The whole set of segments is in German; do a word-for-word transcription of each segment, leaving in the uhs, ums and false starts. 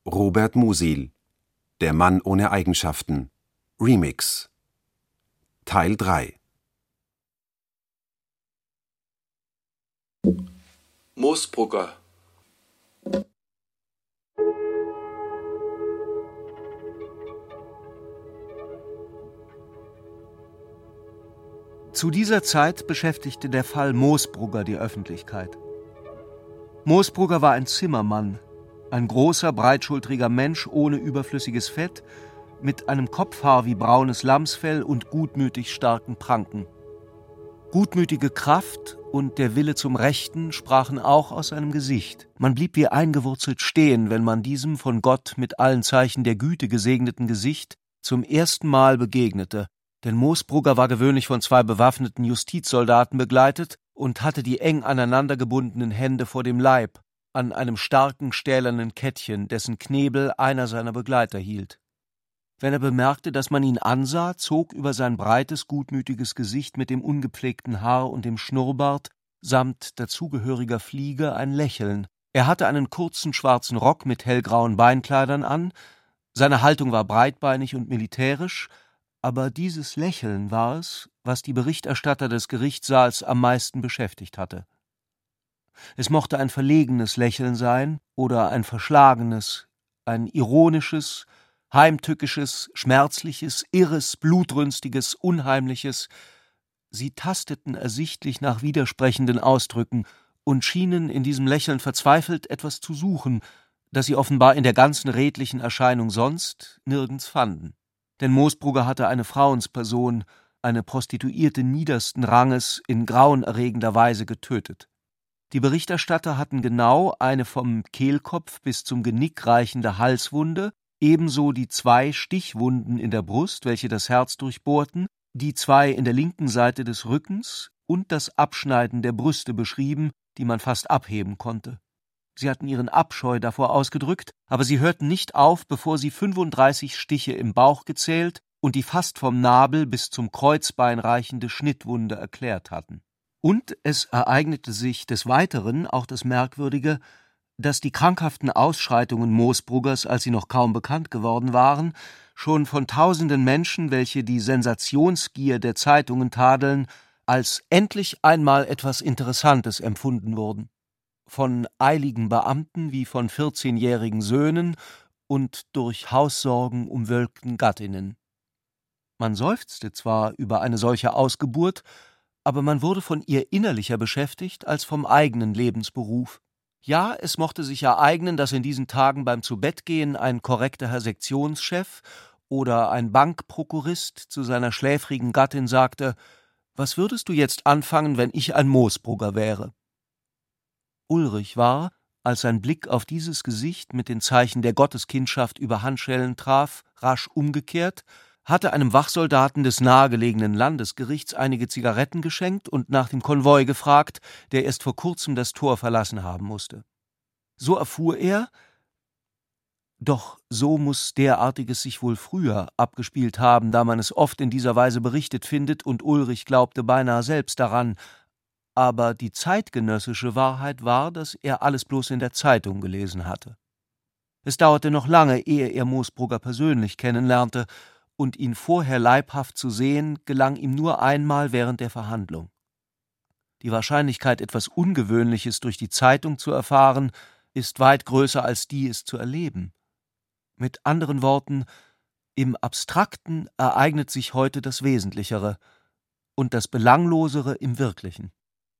Robert Musil: Der Mann ohne Eigenschaften. Remix. Teil drei. Moosbrugger. Zu dieser Zeit beschäftigte der Fall Moosbrugger die Öffentlichkeit. Moosbrugger war ein Zimmermann, ein großer, breitschultriger Mensch ohne überflüssiges Fett, mit einem Kopfhaar wie braunes Lammsfell und gutmütig starken Pranken. Gutmütige Kraft und der Wille zum Rechten sprachen auch aus seinem Gesicht. Man blieb wie eingewurzelt stehen, wenn man diesem von Gott mit allen Zeichen der Güte gesegneten Gesicht zum ersten Mal begegnete, denn Moosbrugger war gewöhnlich von zwei bewaffneten Justizsoldaten begleitet und hatte die eng aneinander gebundenen Hände vor dem Leib, an einem starken stählernen Kettchen, dessen Knebel einer seiner Begleiter hielt. Wenn er bemerkte, dass man ihn ansah, zog über sein breites, gutmütiges Gesicht mit dem ungepflegten Haar und dem Schnurrbart samt dazugehöriger Fliege ein Lächeln. Er hatte einen kurzen schwarzen Rock mit hellgrauen Beinkleidern an, seine Haltung war breitbeinig und militärisch, aber dieses Lächeln war es, was die Berichterstatter des Gerichtssaals am meisten beschäftigt hatte. Es mochte ein verlegenes Lächeln sein oder ein verschlagenes, ein ironisches, heimtückisches, schmerzliches, irres, blutrünstiges, unheimliches. Sie tasteten ersichtlich nach widersprechenden Ausdrücken und schienen in diesem Lächeln verzweifelt etwas zu suchen, das sie offenbar in der ganzen redlichen Erscheinung sonst nirgends fanden. Denn Moosbrugger hatte eine Frauensperson, eine Prostituierte niedersten Ranges, in grauenerregender Weise getötet. Die Berichterstatter hatten genau eine vom Kehlkopf bis zum Genick reichende Halswunde, ebenso die zwei Stichwunden in der Brust, welche das Herz durchbohrten, die zwei in der linken Seite des Rückens und das Abschneiden der Brüste beschrieben, die man fast abheben konnte. Sie hatten ihren Abscheu davor ausgedrückt, aber sie hörten nicht auf, bevor sie fünfunddreißig Stiche im Bauch gezählt und die fast vom Nabel bis zum Kreuzbein reichende Schnittwunde erklärt hatten. Und es ereignete sich des Weiteren auch das Merkwürdige, dass die krankhaften Ausschreitungen Moosbruggers, als sie noch kaum bekannt geworden waren, schon von tausenden Menschen, welche die Sensationsgier der Zeitungen tadeln, als endlich einmal etwas Interessantes empfunden wurden. Von eiligen Beamten wie von vierzehnjährigen Söhnen und durch Haussorgen umwölkten Gattinnen. Man seufzte zwar über eine solche Ausgeburt, aber man wurde von ihr innerlicher beschäftigt als vom eigenen Lebensberuf. Ja, es mochte sich ereignen, dass in diesen Tagen beim Zubettgehen ein korrekter Herr Sektionschef oder ein Bankprokurist zu seiner schläfrigen Gattin sagte: »Was würdest du jetzt anfangen, wenn ich ein Moosbrugger wäre?« Ulrich war, als sein Blick auf dieses Gesicht mit den Zeichen der Gotteskindschaft über Handschellen traf, rasch umgekehrt, hatte einem Wachsoldaten des nahegelegenen Landesgerichts einige Zigaretten geschenkt und nach dem Konvoi gefragt, der erst vor kurzem das Tor verlassen haben musste. So erfuhr er, doch so muß derartiges sich wohl früher abgespielt haben, da man es oft in dieser Weise berichtet findet, und Ulrich glaubte beinahe selbst daran, aber die zeitgenössische Wahrheit war, dass er alles bloß in der Zeitung gelesen hatte. Es dauerte noch lange, ehe er Moosbrugger persönlich kennenlernte, und ihn vorher leibhaft zu sehen, gelang ihm nur einmal während der Verhandlung. Die Wahrscheinlichkeit, etwas Ungewöhnliches durch die Zeitung zu erfahren, ist weit größer als die, es zu erleben. Mit anderen Worten, im Abstrakten ereignet sich heute das Wesentlichere und das Belanglosere im Wirklichen.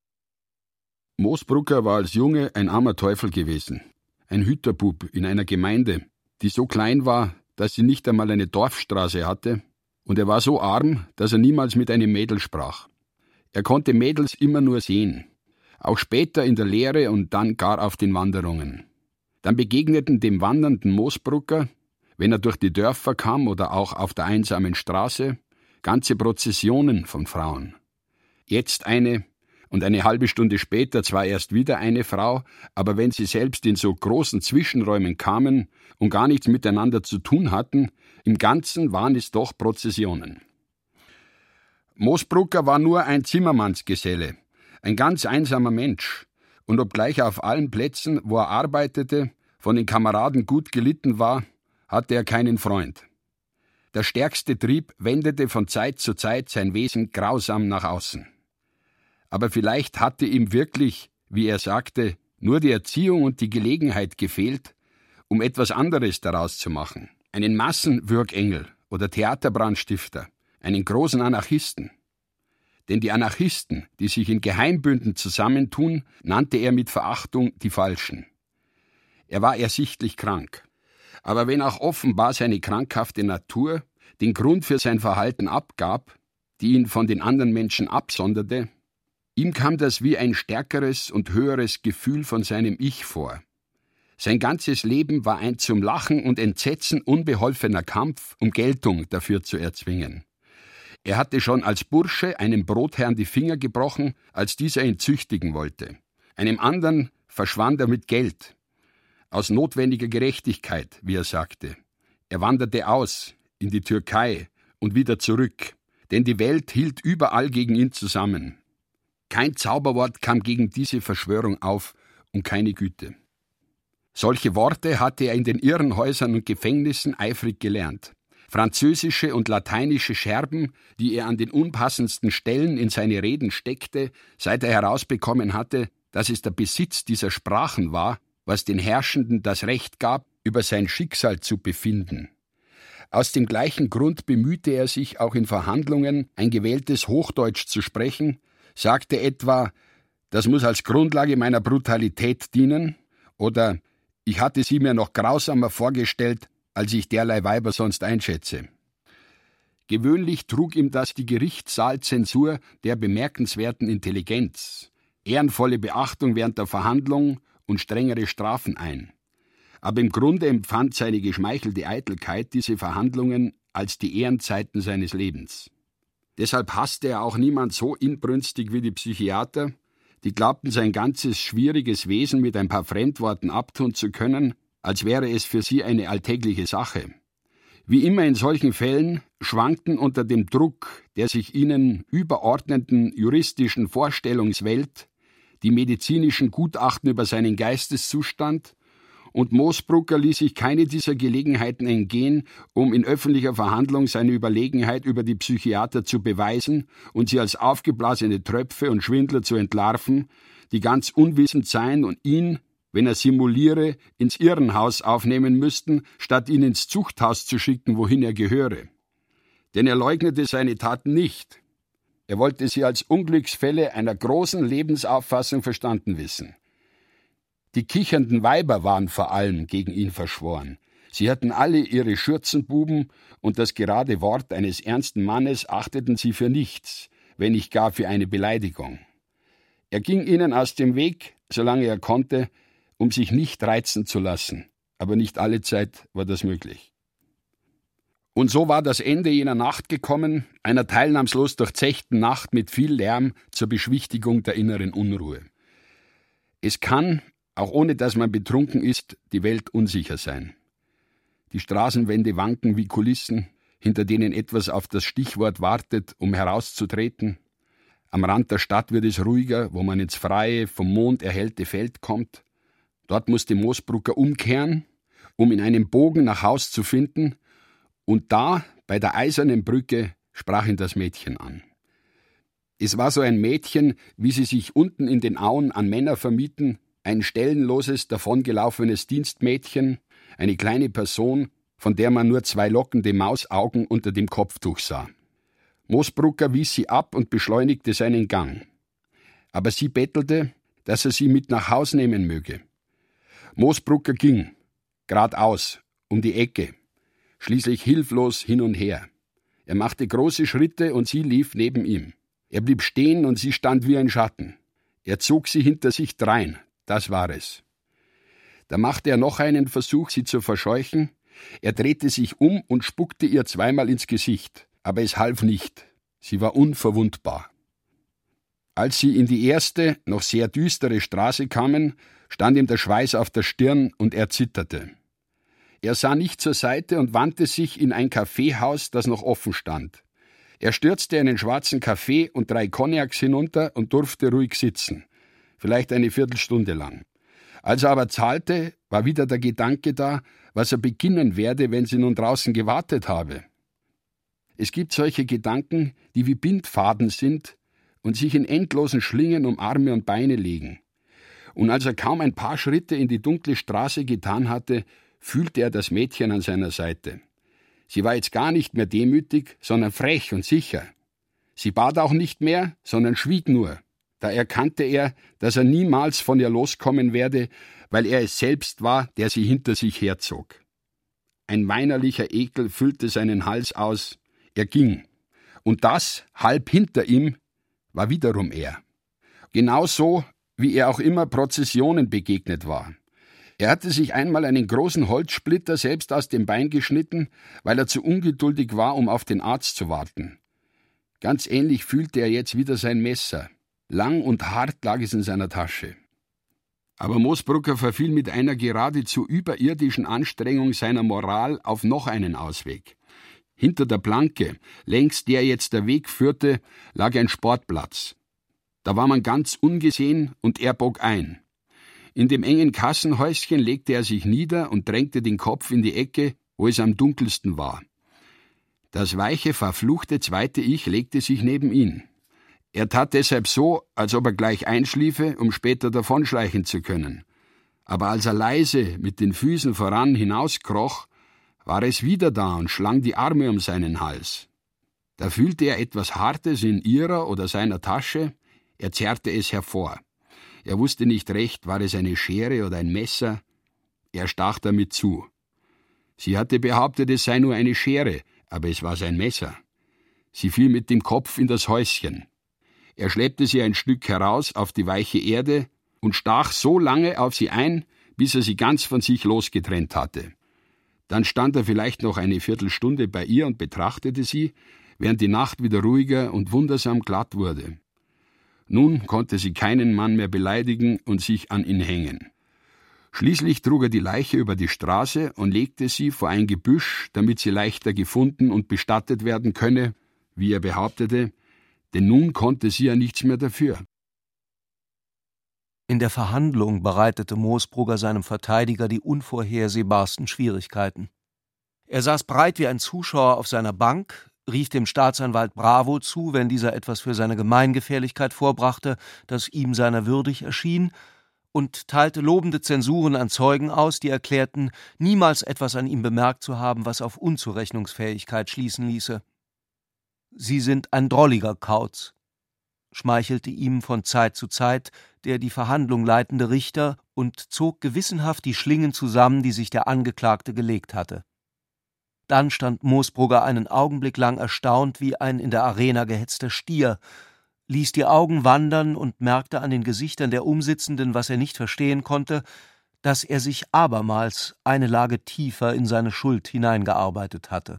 Moosbrugger war als Junge ein armer Teufel gewesen, ein Hüterbub in einer Gemeinde, die so klein war, dass sie nicht einmal eine Dorfstraße hatte, und er war so arm, dass er niemals mit einem Mädel sprach. Er konnte Mädels immer nur sehen, auch später in der Lehre und dann gar auf den Wanderungen. Dann begegneten dem wandernden Moosbrugger, wenn er durch die Dörfer kam oder auch auf der einsamen Straße, ganze Prozessionen von Frauen. Jetzt eine, und eine halbe Stunde später zwar erst wieder eine Frau, aber wenn sie selbst in so großen Zwischenräumen kamen und gar nichts miteinander zu tun hatten, im Ganzen waren es doch Prozessionen. Moosbrugger war nur ein Zimmermannsgeselle, ein ganz einsamer Mensch, und obgleich auf allen Plätzen, wo er arbeitete, von den Kameraden gut gelitten war, hatte er keinen Freund. Der stärkste Trieb wendete von Zeit zu Zeit sein Wesen grausam nach außen. Aber vielleicht hatte ihm wirklich, wie er sagte, nur die Erziehung und die Gelegenheit gefehlt, um etwas anderes daraus zu machen. Einen Massenwürgengel oder Theaterbrandstifter, einen großen Anarchisten. Denn die Anarchisten, die sich in Geheimbünden zusammentun, nannte er mit Verachtung die Falschen. Er war ersichtlich krank. Aber wenn auch offenbar seine krankhafte Natur den Grund für sein Verhalten abgab, die ihn von den anderen Menschen absonderte, ihm kam das wie ein stärkeres und höheres Gefühl von seinem Ich vor. Sein ganzes Leben war ein zum Lachen und Entsetzen unbeholfener Kampf, um Geltung dafür zu erzwingen. Er hatte schon als Bursche einem Brotherrn die Finger gebrochen, als dieser ihn züchtigen wollte. Einem anderen verschwand er mit Geld. Aus notwendiger Gerechtigkeit, wie er sagte. Er wanderte aus, in die Türkei und wieder zurück, denn die Welt hielt überall gegen ihn zusammen. Kein Zauberwort kam gegen diese Verschwörung auf und keine Güte. Solche Worte hatte er in den Irrenhäusern und Gefängnissen eifrig gelernt. Französische und lateinische Scherben, die er an den unpassendsten Stellen in seine Reden steckte, seit er herausbekommen hatte, dass es der Besitz dieser Sprachen war, was den Herrschenden das Recht gab, über sein Schicksal zu befinden. Aus dem gleichen Grund bemühte er sich auch in Verhandlungen, ein gewähltes Hochdeutsch zu sprechen, sagte etwa, das muss als Grundlage meiner Brutalität dienen, oder ich hatte sie mir noch grausamer vorgestellt, als ich derlei Weiber sonst einschätze. Gewöhnlich trug ihm das die Gerichtssaalzensur der bemerkenswerten Intelligenz, ehrenvolle Beachtung während der Verhandlung und strengere Strafen ein. Aber im Grunde empfand seine geschmeichelte Eitelkeit diese Verhandlungen als die Ehrenzeiten seines Lebens. Deshalb hasste er auch niemand so inbrünstig wie die Psychiater, die glaubten, sein ganzes schwieriges Wesen mit ein paar Fremdworten abtun zu können, als wäre es für sie eine alltägliche Sache. Wie immer in solchen Fällen schwankten unter dem Druck der sich ihnen überordneten juristischen Vorstellungswelt die medizinischen Gutachten über seinen Geisteszustand, und Moosbrugger ließ sich keine dieser Gelegenheiten entgehen, um in öffentlicher Verhandlung seine Überlegenheit über die Psychiater zu beweisen und sie als aufgeblasene Tröpfe und Schwindler zu entlarven, die ganz unwissend seien und ihn, wenn er simuliere, ins Irrenhaus aufnehmen müssten, statt ihn ins Zuchthaus zu schicken, wohin er gehöre. Denn er leugnete seine Taten nicht. Er wollte sie als Unglücksfälle einer großen Lebensauffassung verstanden wissen. Die kichernden Weiber waren vor allem gegen ihn verschworen. Sie hatten alle ihre Schürzenbuben, und das gerade Wort eines ernsten Mannes achteten sie für nichts, wenn nicht gar für eine Beleidigung. Er ging ihnen aus dem Weg, solange er konnte, um sich nicht reizen zu lassen, aber nicht alle Zeit war das möglich. Und so war das Ende jener Nacht gekommen, einer teilnahmslos durchzechten Nacht mit viel Lärm zur Beschwichtigung der inneren Unruhe. Es kann, auch ohne dass man betrunken ist, die Welt unsicher sein. Die Straßenwände wanken wie Kulissen, hinter denen etwas auf das Stichwort wartet, um herauszutreten. Am Rand der Stadt wird es ruhiger, wo man ins freie, vom Mond erhellte Feld kommt. Dort musste Moosbrugger umkehren, um in einem Bogen nach Haus zu finden, und da, bei der eisernen Brücke, sprach ihn das Mädchen an. Es war so ein Mädchen, wie sie sich unten in den Auen an Männer vermieten, ein stellenloses, davongelaufenes Dienstmädchen, eine kleine Person, von der man nur zwei lockende Mausaugen unter dem Kopftuch sah. Moosbrugger wies sie ab und beschleunigte seinen Gang. Aber sie bettelte, dass er sie mit nach Haus nehmen möge. Moosbrugger ging, geradeaus, um die Ecke, schließlich hilflos hin und her. Er machte große Schritte und sie lief neben ihm. Er blieb stehen und sie stand wie ein Schatten. Er zog sie hinter sich drein, das war es. Da machte er noch einen Versuch, sie zu verscheuchen. Er drehte sich um und spuckte ihr zweimal ins Gesicht, aber es half nicht. Sie war unverwundbar. Als sie in die erste, noch sehr düstere Straße kamen, stand ihm der Schweiß auf der Stirn und er zitterte. Er sah nicht zur Seite und wandte sich in ein Kaffeehaus, das noch offen stand. Er stürzte einen schwarzen Kaffee und drei Cognacs hinunter und durfte ruhig sitzen, vielleicht eine Viertelstunde lang. Als er aber zahlte, war wieder der Gedanke da, was er beginnen werde, wenn sie nun draußen gewartet habe. Es gibt solche Gedanken, die wie Bindfaden sind und sich in endlosen Schlingen um Arme und Beine legen. Und als er kaum ein paar Schritte in die dunkle Straße getan hatte, fühlte er das Mädchen an seiner Seite. Sie war jetzt gar nicht mehr demütig, sondern frech und sicher. Sie bat auch nicht mehr, sondern schwieg nur. Da erkannte er, dass er niemals von ihr loskommen werde, weil er es selbst war, der sie hinter sich herzog. Ein weinerlicher Ekel füllte seinen Hals aus. Er ging. Und das, halb hinter ihm, war wiederum er. Genauso, wie er auch immer Prozessionen begegnet war. Er hatte sich einmal einen großen Holzsplitter selbst aus dem Bein geschnitten, weil er zu ungeduldig war, um auf den Arzt zu warten. Ganz ähnlich fühlte er jetzt wieder sein Messer. Lang und hart lag es in seiner Tasche. Aber Moosbrugger verfiel mit einer geradezu überirdischen Anstrengung seiner Moral auf noch einen Ausweg. Hinter der Planke, längs der jetzt der Weg führte, lag ein Sportplatz. Da war man ganz ungesehen und er bog ein. In dem engen Kassenhäuschen legte er sich nieder und drängte den Kopf in die Ecke, wo es am dunkelsten war. Das weiche, verfluchte zweite Ich legte sich neben ihn. Er tat deshalb so, als ob er gleich einschliefe, um später davonschleichen zu können. Aber als er leise mit den Füßen voran hinauskroch, war es wieder da und schlang die Arme um seinen Hals. Da fühlte er etwas Hartes in ihrer oder seiner Tasche, er zerrte es hervor. Er wusste nicht recht, war es eine Schere oder ein Messer. Er stach damit zu. Sie hatte behauptet, es sei nur eine Schere, aber es war sein Messer. Sie fiel mit dem Kopf in das Häuschen. Er schleppte sie ein Stück heraus auf die weiche Erde und stach so lange auf sie ein, bis er sie ganz von sich losgetrennt hatte. Dann stand er vielleicht noch eine Viertelstunde bei ihr und betrachtete sie, während die Nacht wieder ruhiger und wundersam glatt wurde. Nun konnte sie keinen Mann mehr beleidigen und sich an ihn hängen. Schließlich trug er die Leiche über die Straße und legte sie vor ein Gebüsch, damit sie leichter gefunden und bestattet werden könne, wie er behauptete, denn nun konnte sie ja nichts mehr dafür. In der Verhandlung bereitete Moosbrugger seinem Verteidiger die unvorhersehbarsten Schwierigkeiten. Er saß breit wie ein Zuschauer auf seiner Bank, rief dem Staatsanwalt Bravo zu, wenn dieser etwas für seine Gemeingefährlichkeit vorbrachte, das ihm seiner würdig erschien, und teilte lobende Zensuren an Zeugen aus, die erklärten, niemals etwas an ihm bemerkt zu haben, was auf Unzurechnungsfähigkeit schließen ließe. »Sie sind ein drolliger Kauz«, schmeichelte ihm von Zeit zu Zeit der die Verhandlung leitende Richter und zog gewissenhaft die Schlingen zusammen, die sich der Angeklagte gelegt hatte. Dann stand Moosbrugger einen Augenblick lang erstaunt wie ein in der Arena gehetzter Stier, ließ die Augen wandern und merkte an den Gesichtern der Umsitzenden, was er nicht verstehen konnte, dass er sich abermals eine Lage tiefer in seine Schuld hineingearbeitet hatte.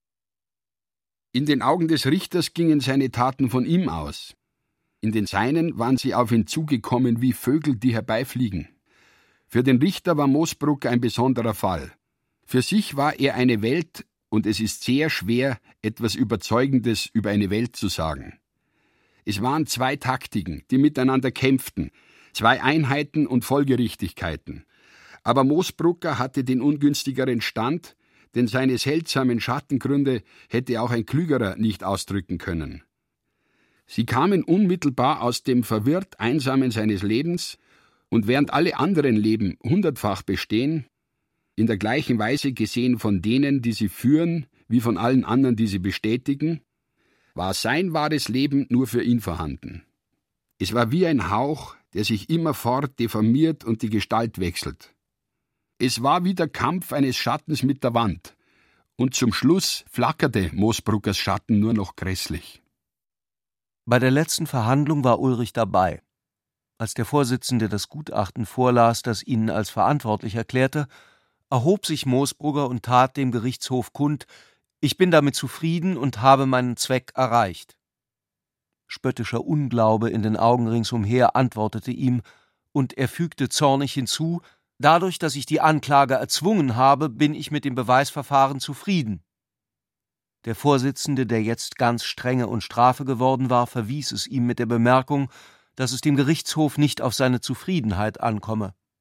In den Augen des Richters gingen seine Taten von ihm aus. In den seinen waren sie auf ihn zugekommen wie Vögel, die herbeifliegen. Für den Richter war Moosbrugger ein besonderer Fall. Für sich war er eine Welt, und es ist sehr schwer, etwas Überzeugendes über eine Welt zu sagen. Es waren zwei Taktiken, die miteinander kämpften, zwei Einheiten und Folgerichtigkeiten. Aber Moosbrugger hatte den ungünstigeren Stand, denn seine seltsamen Schattengründe hätte auch ein Klügerer nicht ausdrücken können. Sie kamen unmittelbar aus dem verwirrt Einsamen seines Lebens, und während alle anderen Leben hundertfach bestehen, in der gleichen Weise gesehen von denen, die sie führen, wie von allen anderen, die sie bestätigen, war sein wahres Leben nur für ihn vorhanden. Es war wie ein Hauch, der sich immerfort deformiert und die Gestalt wechselt. Es war wie der Kampf eines Schattens mit der Wand, und zum Schluss flackerte Moosbruggers Schatten nur noch grässlich. Bei der letzten Verhandlung war Ulrich dabei. Als der Vorsitzende das Gutachten vorlas, das ihn als verantwortlich erklärte, erhob sich Moosbrugger und tat dem Gerichtshof kund, ich bin damit zufrieden und habe meinen Zweck erreicht. Spöttischer Unglaube in den Augen ringsumher antwortete ihm, und er fügte zornig hinzu, dadurch, dass ich die Anklage erzwungen habe, bin ich mit dem Beweisverfahren zufrieden. Der Vorsitzende, der jetzt ganz strenge und Strafe geworden war, verwies es ihm mit der Bemerkung, dass es dem Gerichtshof nicht auf seine Zufriedenheit ankomme.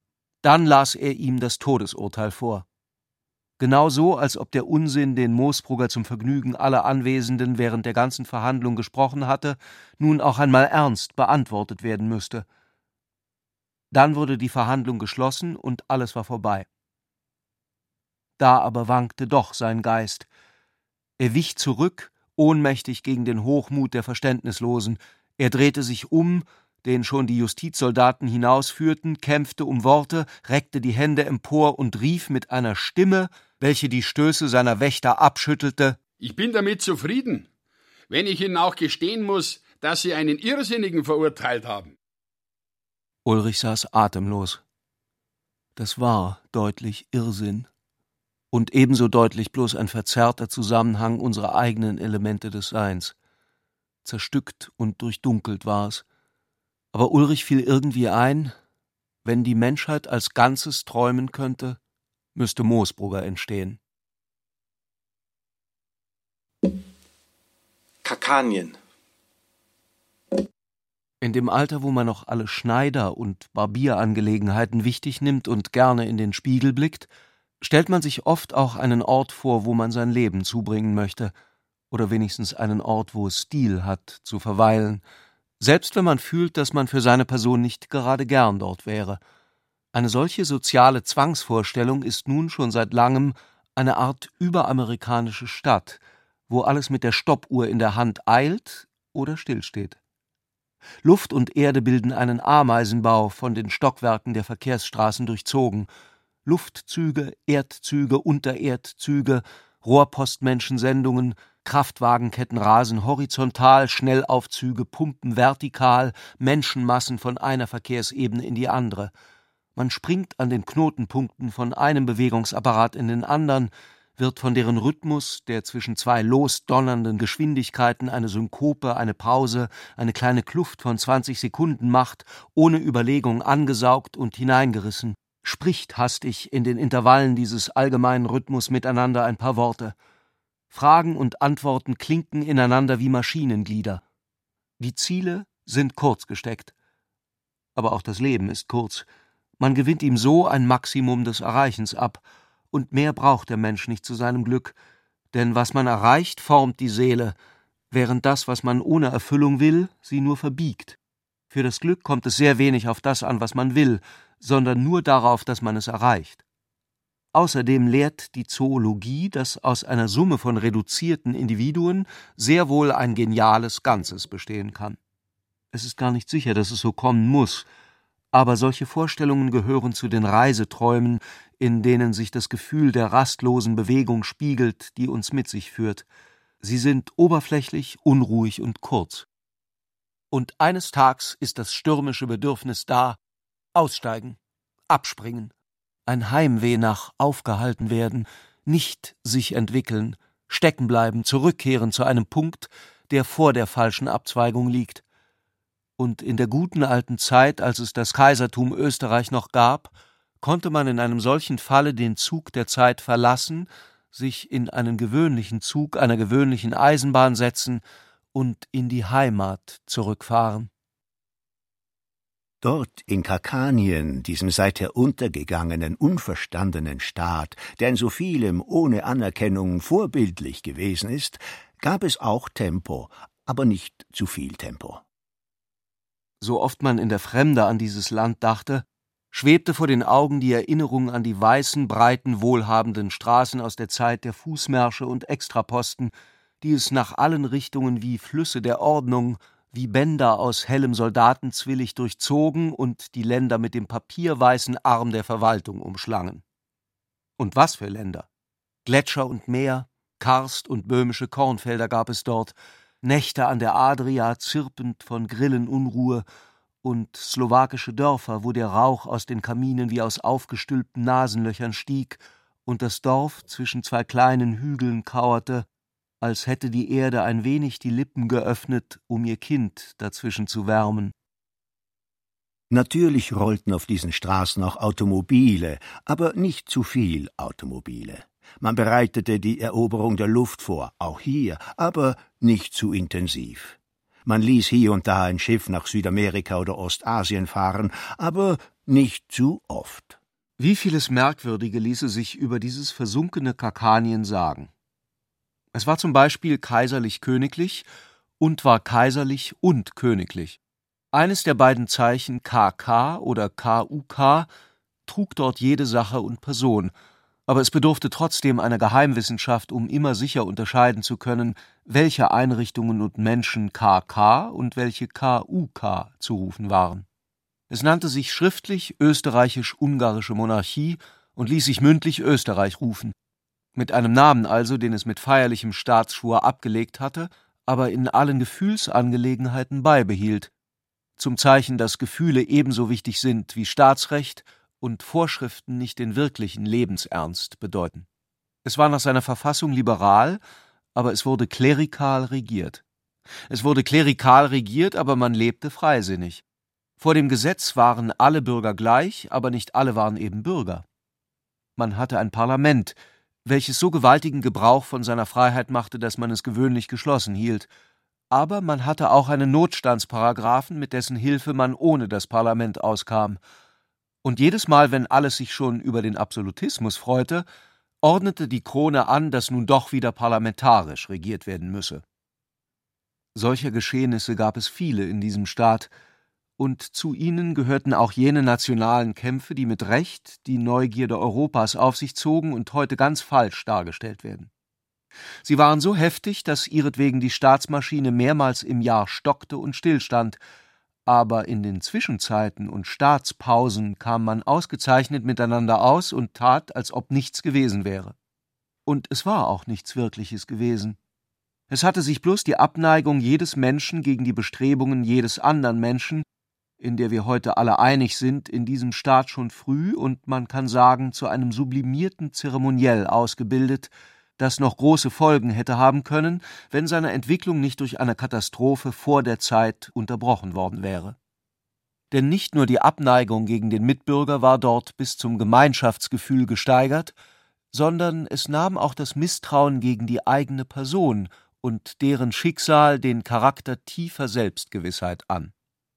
Dann las er ihm das Todesurteil vor. Genau so, als ob der Unsinn, den Moosbrugger zum Vergnügen aller Anwesenden während der ganzen Verhandlung gesprochen hatte, nun auch einmal ernst beantwortet werden müsste. Dann wurde die Verhandlung geschlossen und alles war vorbei. Da aber wankte doch sein Geist. Er wich zurück, ohnmächtig gegen den Hochmut der Verständnislosen. Er drehte sich um, den schon die Justizsoldaten hinausführten, kämpfte um Worte, reckte die Hände empor und rief mit einer Stimme, welche die Stöße seiner Wächter abschüttelte: »Ich bin damit zufrieden, wenn ich Ihnen auch gestehen muss, dass Sie einen Irrsinnigen verurteilt haben.« Ulrich saß atemlos. Das war deutlich Irrsinn. Und ebenso deutlich bloß ein verzerrter Zusammenhang unserer eigenen Elemente des Seins. Zerstückt und durchdunkelt war's. Aber Ulrich fiel irgendwie ein, wenn die Menschheit als Ganzes träumen könnte, müsste Moosbrugger entstehen. Kakanien. In dem Alter, wo man noch alle Schneider- und Barbierangelegenheiten wichtig nimmt und gerne in den Spiegel blickt, stellt man sich oft auch einen Ort vor, wo man sein Leben zubringen möchte, oder wenigstens einen Ort, wo es Stil hat, zu verweilen, selbst wenn man fühlt, dass man für seine Person nicht gerade gern dort wäre. Eine solche soziale Zwangsvorstellung ist nun schon seit langem eine Art überamerikanische Stadt, wo alles mit der Stoppuhr in der Hand eilt oder stillsteht. Luft und Erde bilden einen Ameisenbau, von den Stockwerken der Verkehrsstraßen durchzogen. Luftzüge, Erdzüge, Untererdzüge, Rohrpostmenschensendungen, Kraftwagenketten rasen horizontal, Schnellaufzüge pumpen vertikal, Menschenmassen von einer Verkehrsebene in die andere. Man springt an den Knotenpunkten von einem Bewegungsapparat in den anderen, wird von deren Rhythmus, der zwischen zwei losdonnernden Geschwindigkeiten eine Synkope, eine Pause, eine kleine Kluft von zwanzig Sekunden macht, ohne Überlegung angesaugt und hineingerissen, spricht hastig in den Intervallen dieses allgemeinen Rhythmus miteinander ein paar Worte. Fragen und Antworten klinken ineinander wie Maschinenglieder. Die Ziele sind kurz gesteckt. Aber auch das Leben ist kurz. Man gewinnt ihm so ein Maximum des Erreichens ab, und mehr braucht der Mensch nicht zu seinem Glück, denn was man erreicht, formt die Seele, während das, was man ohne Erfüllung will, sie nur verbiegt. Für das Glück kommt es sehr wenig auf das an, was man will, sondern nur darauf, dass man es erreicht. Außerdem lehrt die Zoologie, dass aus einer Summe von reduzierten Individuen sehr wohl ein geniales Ganzes bestehen kann. Es ist gar nicht sicher, dass es so kommen muss, aber solche Vorstellungen gehören zu den Reiseträumen, in denen sich das Gefühl der rastlosen Bewegung spiegelt, die uns mit sich führt. Sie sind oberflächlich, unruhig und kurz. Und eines Tags ist das stürmische Bedürfnis da: aussteigen, abspringen, ein Heimweh nach aufgehalten werden, nicht sich entwickeln, stecken bleiben, zurückkehren zu einem Punkt, der vor der falschen Abzweigung liegt. Und in der guten alten Zeit, als es das Kaisertum Österreich noch gab, konnte man in einem solchen Falle den Zug der Zeit verlassen, sich in einen gewöhnlichen Zug einer gewöhnlichen Eisenbahn setzen und in die Heimat zurückfahren. Dort in Kakanien, diesem seither untergegangenen, unverstandenen Staat, der in so vielem ohne Anerkennung vorbildlich gewesen ist, gab es auch Tempo, aber nicht zu viel Tempo. So oft man in der Fremde an dieses Land dachte, schwebte vor den Augen die Erinnerung an die weißen, breiten, wohlhabenden Straßen aus der Zeit der Fußmärsche und Extraposten, die es nach allen Richtungen wie Flüsse der Ordnung, wie Bänder aus hellem Soldatenzwillig durchzogen und die Länder mit dem papierweißen Arm der Verwaltung umschlangen. Und was für Länder! Gletscher und Meer, Karst und böhmische Kornfelder gab es dort, Nächte an der Adria zirpend von Grillenunruhe und slowakische Dörfer, wo der Rauch aus den Kaminen wie aus aufgestülpten Nasenlöchern stieg und das Dorf zwischen zwei kleinen Hügeln kauerte, als hätte die Erde ein wenig die Lippen geöffnet, um ihr Kind dazwischen zu wärmen. Natürlich rollten auf diesen Straßen auch Automobile, aber nicht zu viel Automobile. Man bereitete die Eroberung der Luft vor, auch hier, aber nicht zu intensiv. Man ließ hier und da ein Schiff nach Südamerika oder Ostasien fahren, aber nicht zu oft. Wie vieles Merkwürdige ließe sich über dieses versunkene Karkanien sagen. Es war zum Beispiel kaiserlich-königlich und war kaiserlich und königlich. Eines der beiden Zeichen K K oder K U K trug dort jede Sache und Person, aber es bedurfte trotzdem einer Geheimwissenschaft, um immer sicher unterscheiden zu können, welche Einrichtungen und Menschen K K und welche K U K zu rufen waren. Es nannte sich schriftlich Österreichisch-Ungarische Monarchie und ließ sich mündlich Österreich rufen, mit einem Namen also, den es mit feierlichem Staatsschwur abgelegt hatte, aber in allen Gefühlsangelegenheiten beibehielt, zum Zeichen, dass Gefühle ebenso wichtig sind wie Staatsrecht und Vorschriften nicht den wirklichen Lebensernst bedeuten. Es war nach seiner Verfassung liberal, aber es wurde klerikal regiert. Es wurde klerikal regiert, aber man lebte freisinnig. Vor dem Gesetz waren alle Bürger gleich, aber nicht alle waren eben Bürger. Man hatte ein Parlament, welches so gewaltigen Gebrauch von seiner Freiheit machte, dass man es gewöhnlich geschlossen hielt. Aber man hatte auch einen Notstandsparagraphen, mit dessen Hilfe man ohne das Parlament auskam. Und jedes Mal, wenn alles sich schon über den Absolutismus freute, ordnete die Krone an, dass nun doch wieder parlamentarisch regiert werden müsse. Solcher Geschehnisse gab es viele in diesem Staat, und zu ihnen gehörten auch jene nationalen Kämpfe, die mit Recht die Neugierde Europas auf sich zogen und heute ganz falsch dargestellt werden. Sie waren so heftig, dass ihretwegen die Staatsmaschine mehrmals im Jahr stockte und stillstand, aber in den Zwischenzeiten und Staatspausen kam man ausgezeichnet miteinander aus und tat, als ob nichts gewesen wäre. Und es war auch nichts Wirkliches gewesen. Es hatte sich bloß die Abneigung jedes Menschen gegen die Bestrebungen jedes anderen Menschen, in der wir heute alle einig sind, in diesem Staat schon früh und man kann sagen, zu einem sublimierten Zeremoniell ausgebildet, das noch große Folgen hätte haben können, wenn seine Entwicklung nicht durch eine Katastrophe vor der Zeit unterbrochen worden wäre. Denn nicht nur die Abneigung gegen den Mitbürger war dort bis zum Gemeinschaftsgefühl gesteigert, sondern es nahm auch das Misstrauen gegen die eigene Person und deren Schicksal den Charakter tiefer Selbstgewissheit an.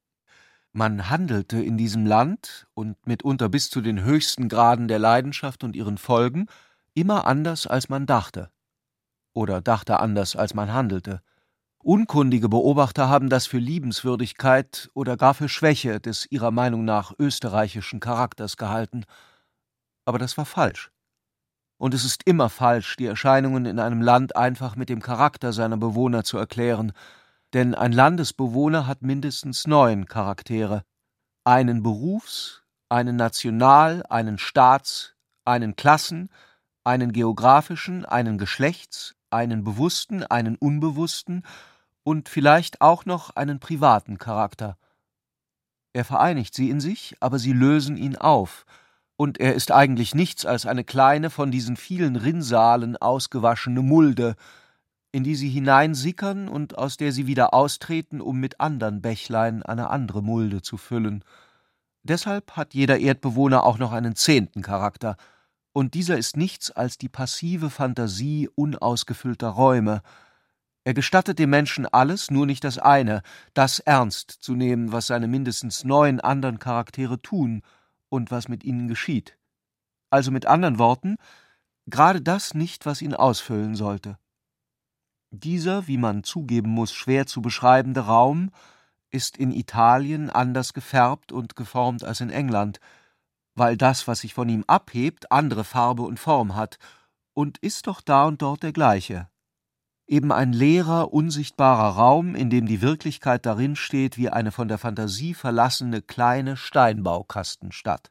Man handelte in diesem Land, und mitunter bis zu den höchsten Graden der Leidenschaft und ihren Folgen, immer anders, als man dachte. Oder dachte anders, als man handelte. Unkundige Beobachter haben das für Liebenswürdigkeit oder gar für Schwäche des ihrer Meinung nach österreichischen Charakters gehalten. Aber das war falsch. Und es ist immer falsch, die Erscheinungen in einem Land einfach mit dem Charakter seiner Bewohner zu erklären, denn ein Landesbewohner hat mindestens neun Charaktere: einen Berufs-, einen National-, einen Staats-, einen Klassen-, einen geografischen, einen Geschlechts-, einen bewussten, einen unbewussten und vielleicht auch noch einen privaten Charakter. Er vereinigt sie in sich, aber sie lösen ihn auf, und er ist eigentlich nichts als eine kleine, von diesen vielen Rinnsalen ausgewaschene Mulde, in die sie hineinsickern und aus der sie wieder austreten, um mit andern Bächlein eine andere Mulde zu füllen. Deshalb hat jeder Erdbewohner auch noch einen zehnten Charakter, und dieser ist nichts als die passive Fantasie unausgefüllter Räume. Er gestattet dem Menschen alles, nur nicht das eine, das ernst zu nehmen, was seine mindestens neun anderen Charaktere tun und was mit ihnen geschieht. Also mit anderen Worten, gerade das nicht, was ihn ausfüllen sollte. Dieser, wie man zugeben muss, schwer zu beschreibende Raum ist in Italien anders gefärbt und geformt als in England, weil das, was sich von ihm abhebt, andere Farbe und Form hat, und ist doch da und dort der gleiche. Eben ein leerer, unsichtbarer Raum, in dem die Wirklichkeit darin steht wie eine von der Fantasie verlassene kleine Steinbaukastenstadt.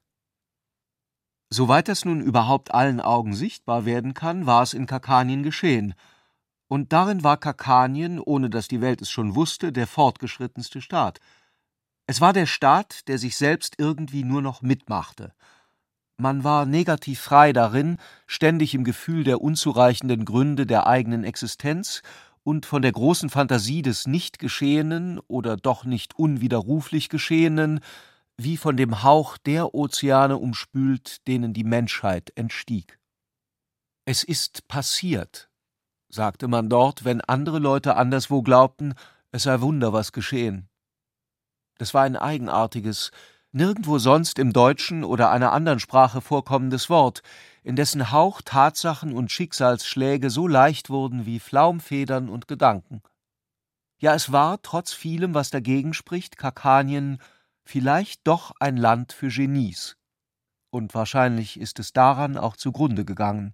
Soweit das nun überhaupt allen Augen sichtbar werden kann, war es in Karkanien geschehen, und darin war Karkanien, ohne dass die Welt es schon wusste, der fortgeschrittenste Staat. Es war der Staat, der sich selbst irgendwie nur noch mitmachte. Man war negativ frei darin, ständig im Gefühl der unzureichenden Gründe der eigenen Existenz und von der großen Fantasie des Nicht-Geschehenen oder doch nicht unwiderruflich Geschehenen, wie von dem Hauch der Ozeane umspült, denen die Menschheit entstieg. Es ist passiert, sagte man dort, wenn andere Leute anderswo glaubten, es sei Wunder was geschehen. Das war ein eigenartiges, nirgendwo sonst im Deutschen oder einer anderen Sprache vorkommendes Wort, in dessen Hauch Tatsachen und Schicksalsschläge so leicht wurden wie Flaumfedern und Gedanken. Ja, es war, trotz vielem, was dagegen spricht, Karkanien vielleicht doch ein Land für Genies. Und wahrscheinlich ist es daran auch zugrunde gegangen.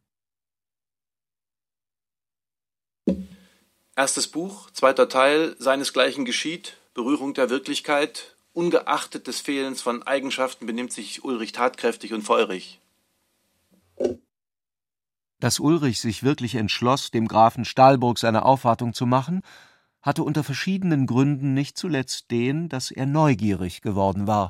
Erstes Buch, zweiter Teil, seinesgleichen geschieht, Berührung der Wirklichkeit. Ungeachtet des Fehlens von Eigenschaften benimmt sich Ulrich tatkräftig und feurig. Dass Ulrich sich wirklich entschloss, dem Grafen Stahlburg seine Aufwartung zu machen, hatte unter verschiedenen Gründen nicht zuletzt den, dass er neugierig geworden war.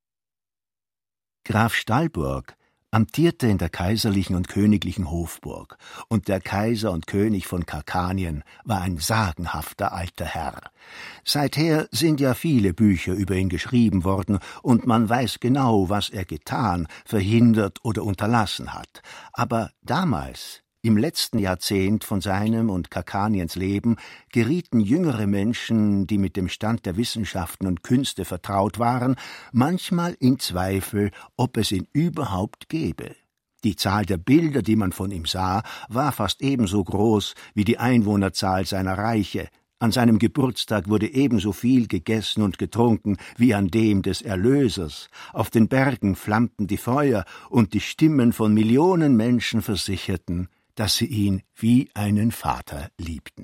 Graf Stahlburg amtierte in der kaiserlichen und königlichen Hofburg, und der Kaiser und König von Karkanien war ein sagenhafter alter Herr. Seither sind ja viele Bücher über ihn geschrieben worden, und man weiß genau, was er getan, verhindert oder unterlassen hat. Aber damals, im letzten Jahrzehnt von seinem und Karkaniens Leben, gerieten jüngere Menschen, die mit dem Stand der Wissenschaften und Künste vertraut waren, manchmal in Zweifel, ob es ihn überhaupt gebe. Die Zahl der Bilder, die man von ihm sah, war fast ebenso groß wie die Einwohnerzahl seiner Reiche. An seinem Geburtstag wurde ebenso viel gegessen und getrunken wie an dem des Erlösers. Auf den Bergen flammten die Feuer, und die Stimmen von Millionen Menschen versicherten, dass sie ihn wie einen Vater liebten.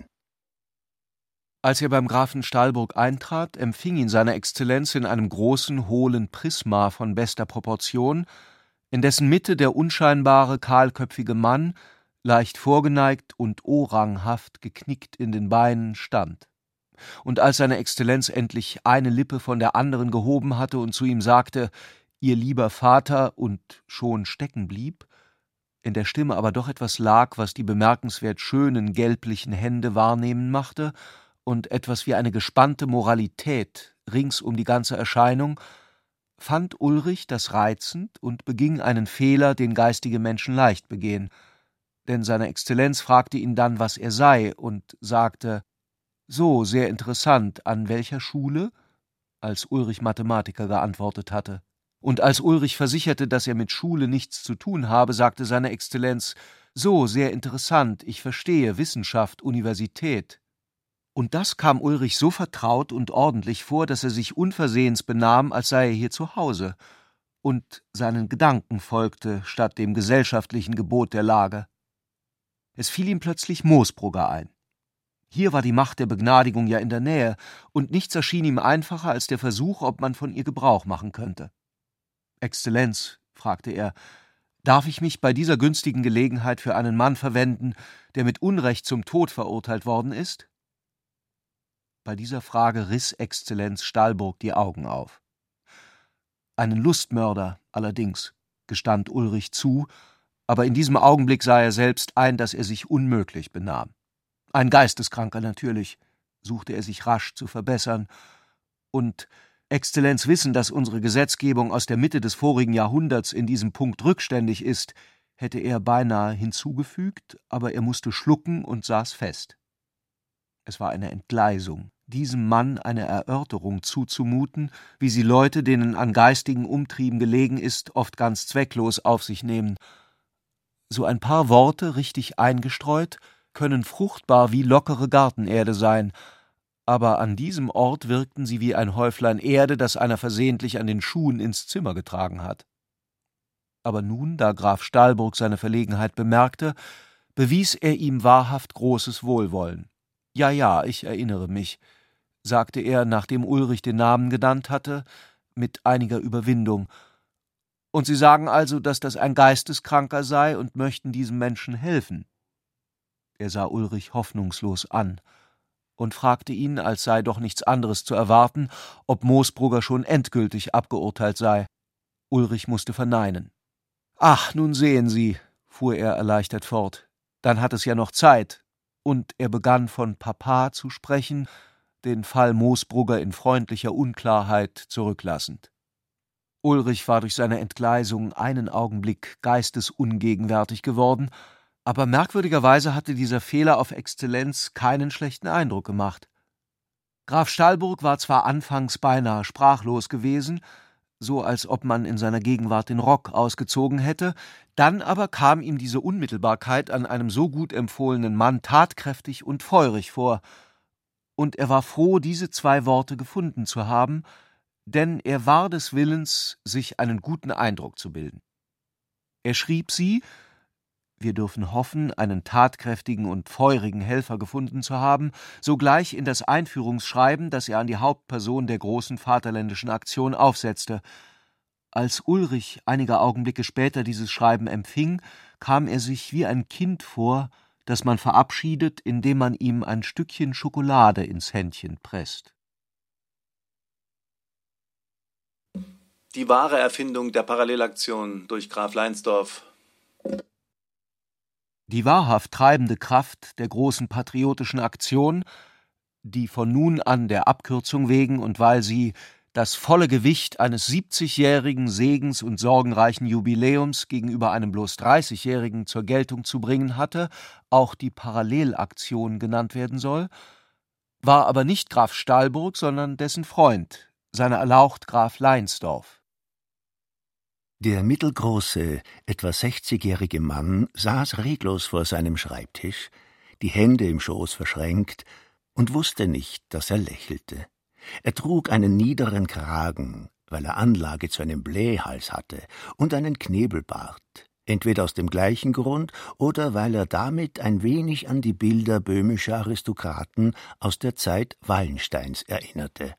Als er beim Grafen Stahlburg eintrat, empfing ihn seine Exzellenz in einem großen, hohlen Prisma von bester Proportion, in dessen Mitte der unscheinbare, kahlköpfige Mann, leicht vorgeneigt und oranghaft geknickt in den Beinen, stand. Und als seine Exzellenz endlich eine Lippe von der anderen gehoben hatte und zu ihm sagte, »Ihr lieber Vater«, und schon stecken blieb, in der Stimme aber doch etwas lag, was die bemerkenswert schönen gelblichen Hände wahrnehmen machte, und etwas wie eine gespannte Moralität rings um die ganze Erscheinung, fand Ulrich das reizend und beging einen Fehler, den geistige Menschen leicht begehen. Denn seine Exzellenz fragte ihn dann, was er sei, und sagte, »So, sehr interessant, an welcher Schule?«, als Ulrich Mathematiker geantwortet hatte. Und als Ulrich versicherte, dass er mit Schule nichts zu tun habe, sagte seine Exzellenz, »So, sehr interessant, ich verstehe, Wissenschaft, Universität.« Und das kam Ulrich so vertraut und ordentlich vor, dass er sich unversehens benahm, als sei er hier zu Hause, und seinen Gedanken folgte, statt dem gesellschaftlichen Gebot der Lage. Es fiel ihm plötzlich Moosbrugger ein. Hier war die Macht der Begnadigung ja in der Nähe, und nichts erschien ihm einfacher als der Versuch, ob man von ihr Gebrauch machen könnte. »Exzellenz«, fragte er, »darf ich mich bei dieser günstigen Gelegenheit für einen Mann verwenden, der mit Unrecht zum Tod verurteilt worden ist?« Bei dieser Frage riss Exzellenz Stahlburg die Augen auf. »Einen Lustmörder, allerdings«, gestand Ulrich zu, aber in diesem Augenblick sah er selbst ein, dass er sich unmöglich benahm. Ein Geisteskranker natürlich, suchte er sich rasch zu verbessern, und Exzellenz wissen, dass unsere Gesetzgebung aus der Mitte des vorigen Jahrhunderts in diesem Punkt rückständig ist, hätte er beinahe hinzugefügt, aber er musste schlucken und saß fest. Es war eine Entgleisung, diesem Mann eine Erörterung zuzumuten, wie sie Leute, denen an geistigen Umtrieben gelegen ist, oft ganz zwecklos auf sich nehmen. So ein paar Worte, richtig eingestreut, können fruchtbar wie lockere Gartenerde sein, aber an diesem Ort wirkten sie wie ein Häuflein Erde, das einer versehentlich an den Schuhen ins Zimmer getragen hat. Aber nun, da Graf Stahlburg seine Verlegenheit bemerkte, bewies er ihm wahrhaft großes Wohlwollen. »Ja, ja, ich erinnere mich«, sagte er, nachdem Ulrich den Namen genannt hatte, mit einiger Überwindung. »Und Sie sagen also, dass das ein Geisteskranker sei und möchten diesem Menschen helfen?« Er sah Ulrich hoffnungslos an und fragte ihn, als sei doch nichts anderes zu erwarten, ob Moosbrugger schon endgültig abgeurteilt sei. Ulrich musste verneinen. »Ach, nun sehen Sie«, fuhr er erleichtert fort, »dann hat es ja noch Zeit.« Und er begann von Papa zu sprechen, den Fall Moosbrugger in freundlicher Unklarheit zurücklassend. Ulrich war durch seine Entgleisung einen Augenblick geistesungegenwärtig geworden, aber merkwürdigerweise hatte dieser Fehler auf Exzellenz keinen schlechten Eindruck gemacht. Graf Stahlburg war zwar anfangs beinahe sprachlos gewesen, so als ob man in seiner Gegenwart den Rock ausgezogen hätte, dann aber kam ihm diese Unmittelbarkeit an einem so gut empfohlenen Mann tatkräftig und feurig vor, und er war froh, diese zwei Worte gefunden zu haben, denn er war des Willens, sich einen guten Eindruck zu bilden. Er schrieb sie, wir dürfen hoffen, einen tatkräftigen und feurigen Helfer gefunden zu haben, sogleich in das Einführungsschreiben, das er an die Hauptperson der großen Vaterländischen Aktion aufsetzte. Als Ulrich einige Augenblicke später dieses Schreiben empfing, kam er sich wie ein Kind vor, das man verabschiedet, indem man ihm ein Stückchen Schokolade ins Händchen presst. Die wahre Erfindung der Parallelaktion durch Graf Leinsdorf. Die wahrhaft treibende Kraft der großen patriotischen Aktion, die von nun an der Abkürzung wegen und weil sie das volle Gewicht eines siebzigjährigen segens- und sorgenreichen Jubiläums gegenüber einem bloß dreißigjährigen zur Geltung zu bringen hatte, auch die Parallelaktion genannt werden soll, war aber nicht Graf Stahlburg, sondern dessen Freund, seiner Erlaucht Graf Leinsdorf. Der mittelgroße, etwa sechzigjährige Mann saß reglos vor seinem Schreibtisch, die Hände im Schoß verschränkt, und wusste nicht, dass er lächelte. Er trug einen niederen Kragen, weil er Anlage zu einem Blähhals hatte, und einen Knebelbart, entweder aus dem gleichen Grund oder weil er damit ein wenig an die Bilder böhmischer Aristokraten aus der Zeit Wallensteins erinnerte.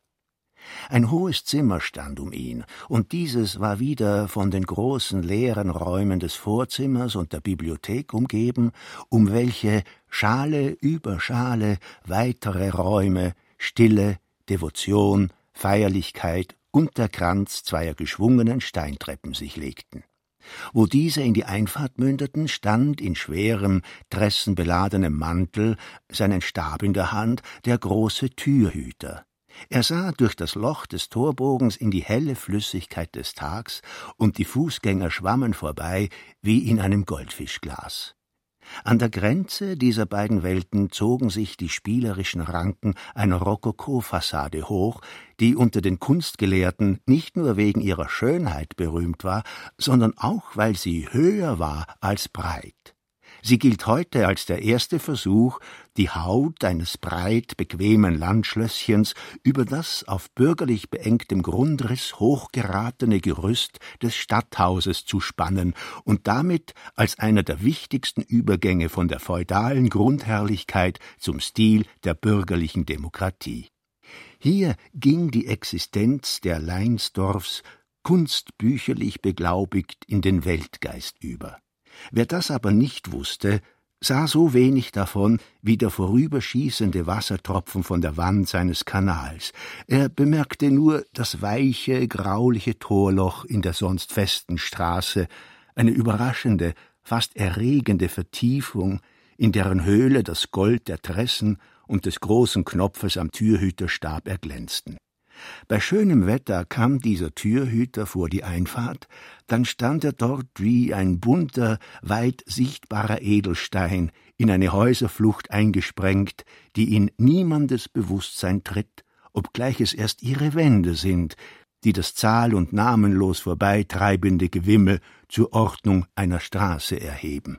Ein hohes Zimmer stand um ihn, und dieses war wieder von den großen leeren Räumen des Vorzimmers und der Bibliothek umgeben, um welche Schale über Schale weitere Räume, Stille, Devotion, Feierlichkeit und der Kranz zweier geschwungenen Steintreppen sich legten. Wo diese in die Einfahrt mündeten, stand in schwerem, dressenbeladenem Mantel, seinen Stab in der Hand, der große Türhüter. Er sah durch das Loch des Torbogens in die helle Flüssigkeit des Tags, und die Fußgänger schwammen vorbei wie in einem Goldfischglas. An der Grenze dieser beiden Welten zogen sich die spielerischen Ranken einer Rokoko-Fassade hoch, die unter den Kunstgelehrten nicht nur wegen ihrer Schönheit berühmt war, sondern auch, weil sie höher war als breit. Sie gilt heute als der erste Versuch, die Haut eines breit bequemen Landschlösschens über das auf bürgerlich beengtem Grundriss hochgeratene Gerüst des Stadthauses zu spannen und damit als einer der wichtigsten Übergänge von der feudalen Grundherrlichkeit zum Stil der bürgerlichen Demokratie. Hier ging die Existenz der Leinsdorfs kunstbücherlich beglaubigt in den Weltgeist über. Wer das aber nicht wusste, sah so wenig davon wie der vorüberschießende Wassertropfen von der Wand seines Kanals. Er bemerkte nur das weiche, grauliche Torloch in der sonst festen Straße, eine überraschende, fast erregende Vertiefung, in deren Höhle das Gold der Tressen und des großen Knopfes am Türhüterstab erglänzten. Bei schönem Wetter kam dieser Türhüter vor die Einfahrt, dann stand er dort wie ein bunter, weit sichtbarer Edelstein, in eine Häuserflucht eingesprengt, die in niemandes Bewusstsein tritt, obgleich es erst ihre Wände sind, die das zahl- und namenlos vorbeitreibende Gewimmel zur Ordnung einer Straße erheben.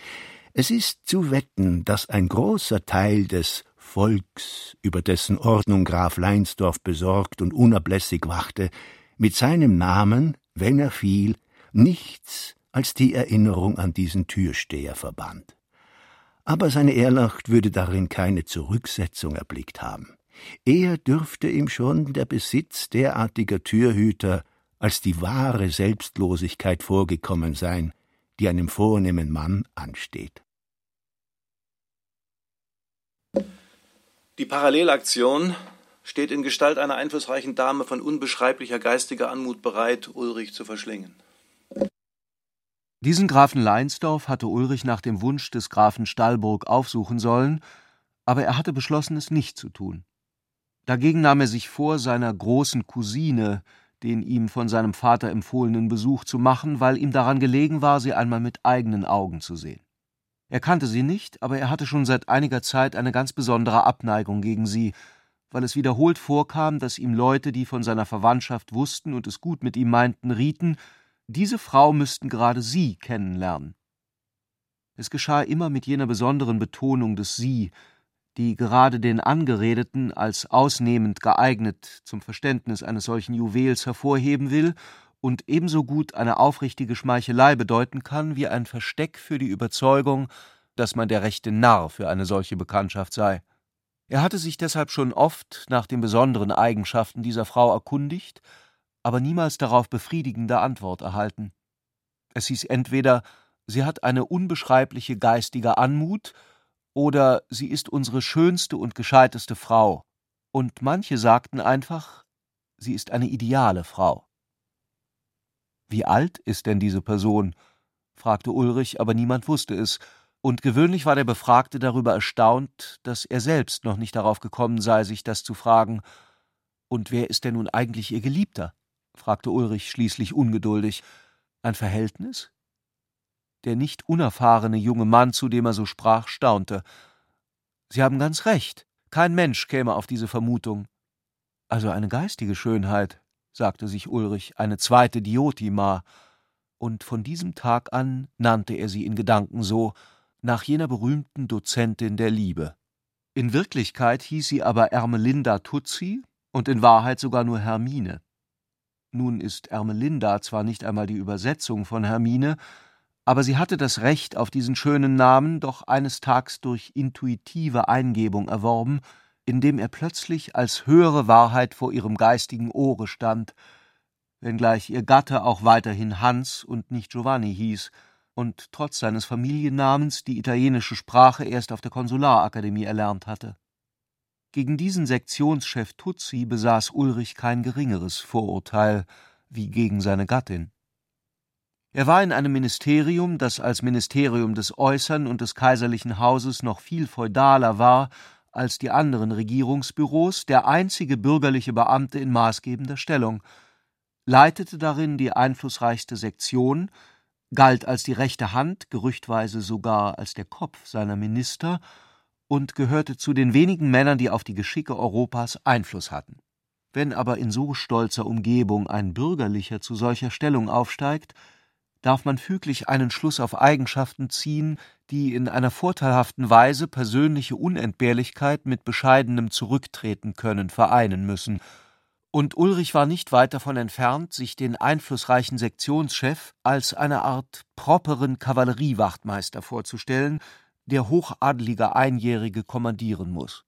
Es ist zu wetten, dass ein großer Teil des Volks, über dessen Ordnung Graf Leinsdorf besorgt und unablässig wachte, mit seinem Namen, wenn er fiel, nichts als die Erinnerung an diesen Türsteher verband. Aber seine Ehrlacht würde darin keine Zurücksetzung erblickt haben. Eher dürfte ihm schon der Besitz derartiger Türhüter als die wahre Selbstlosigkeit vorgekommen sein, die einem vornehmen Mann ansteht. Die Parallelaktion steht in Gestalt einer einflussreichen Dame von unbeschreiblicher geistiger Anmut bereit, Ulrich zu verschlingen. Diesen Grafen Leinsdorf hatte Ulrich nach dem Wunsch des Grafen Stahlburg aufsuchen sollen, aber er hatte beschlossen, es nicht zu tun. Dagegen nahm er sich vor, seiner großen Cousine den ihm von seinem Vater empfohlenen Besuch zu machen, weil ihm daran gelegen war, sie einmal mit eigenen Augen zu sehen. Er kannte sie nicht, aber er hatte schon seit einiger Zeit eine ganz besondere Abneigung gegen sie, weil es wiederholt vorkam, dass ihm Leute, die von seiner Verwandtschaft wussten und es gut mit ihm meinten, rieten, diese Frau müssten gerade sie kennenlernen. Es geschah immer mit jener besonderen Betonung des Sie, die gerade den Angeredeten als ausnehmend geeignet zum Verständnis eines solchen Juwels hervorheben will und ebenso gut eine aufrichtige Schmeichelei bedeuten kann, wie ein Versteck für die Überzeugung, dass man der rechte Narr für eine solche Bekanntschaft sei. Er hatte sich deshalb schon oft nach den besonderen Eigenschaften dieser Frau erkundigt, aber niemals darauf befriedigende Antwort erhalten. Es hieß entweder, sie hat eine unbeschreibliche geistige Anmut, oder sie ist unsere schönste und gescheiteste Frau, und manche sagten einfach, sie ist eine ideale Frau. »Wie alt ist denn diese Person?« fragte Ulrich, aber niemand wusste es, und gewöhnlich war der Befragte darüber erstaunt, dass er selbst noch nicht darauf gekommen sei, sich das zu fragen. »Und wer ist denn nun eigentlich Ihr Geliebter?« fragte Ulrich schließlich ungeduldig. »Ein Verhältnis?« Der nicht unerfahrene junge Mann, zu dem er so sprach, staunte. »Sie haben ganz recht, kein Mensch käme auf diese Vermutung.« »Also eine geistige Schönheit«, sagte sich Ulrich, »eine zweite Diotima.« Und von diesem Tag an nannte er sie in Gedanken so, nach jener berühmten Dozentin der Liebe. In Wirklichkeit hieß sie aber Ermelinda Tuzzi und in Wahrheit sogar nur Hermine. Nun ist Ermelinda zwar nicht einmal die Übersetzung von Hermine, aber sie hatte das Recht auf diesen schönen Namen doch eines Tages durch intuitive Eingebung erworben, indem er plötzlich als höhere Wahrheit vor ihrem geistigen Ohre stand, wenngleich ihr Gatte auch weiterhin Hans und nicht Giovanni hieß und trotz seines Familiennamens die italienische Sprache erst auf der Konsularakademie erlernt hatte. Gegen diesen Sektionschef Tuzzi besaß Ulrich kein geringeres Vorurteil wie gegen seine Gattin. Er war in einem Ministerium, das als Ministerium des Äußern und des kaiserlichen Hauses noch viel feudaler war als die anderen Regierungsbüros, der einzige bürgerliche Beamte in maßgebender Stellung, leitete darin die einflussreichste Sektion, galt als die rechte Hand, gerüchtweise sogar als der Kopf seiner Minister und gehörte zu den wenigen Männern, die auf die Geschicke Europas Einfluss hatten. Wenn aber in so stolzer Umgebung ein Bürgerlicher zu solcher Stellung aufsteigt, darf man füglich einen Schluss auf Eigenschaften ziehen, die in einer vorteilhaften Weise persönliche Unentbehrlichkeit mit bescheidenem Zurücktreten können vereinen müssen. Und Ulrich war nicht weit davon entfernt, sich den einflussreichen Sektionschef als eine Art properen Kavalleriewachtmeister vorzustellen, der hochadlige Einjährige kommandieren muss.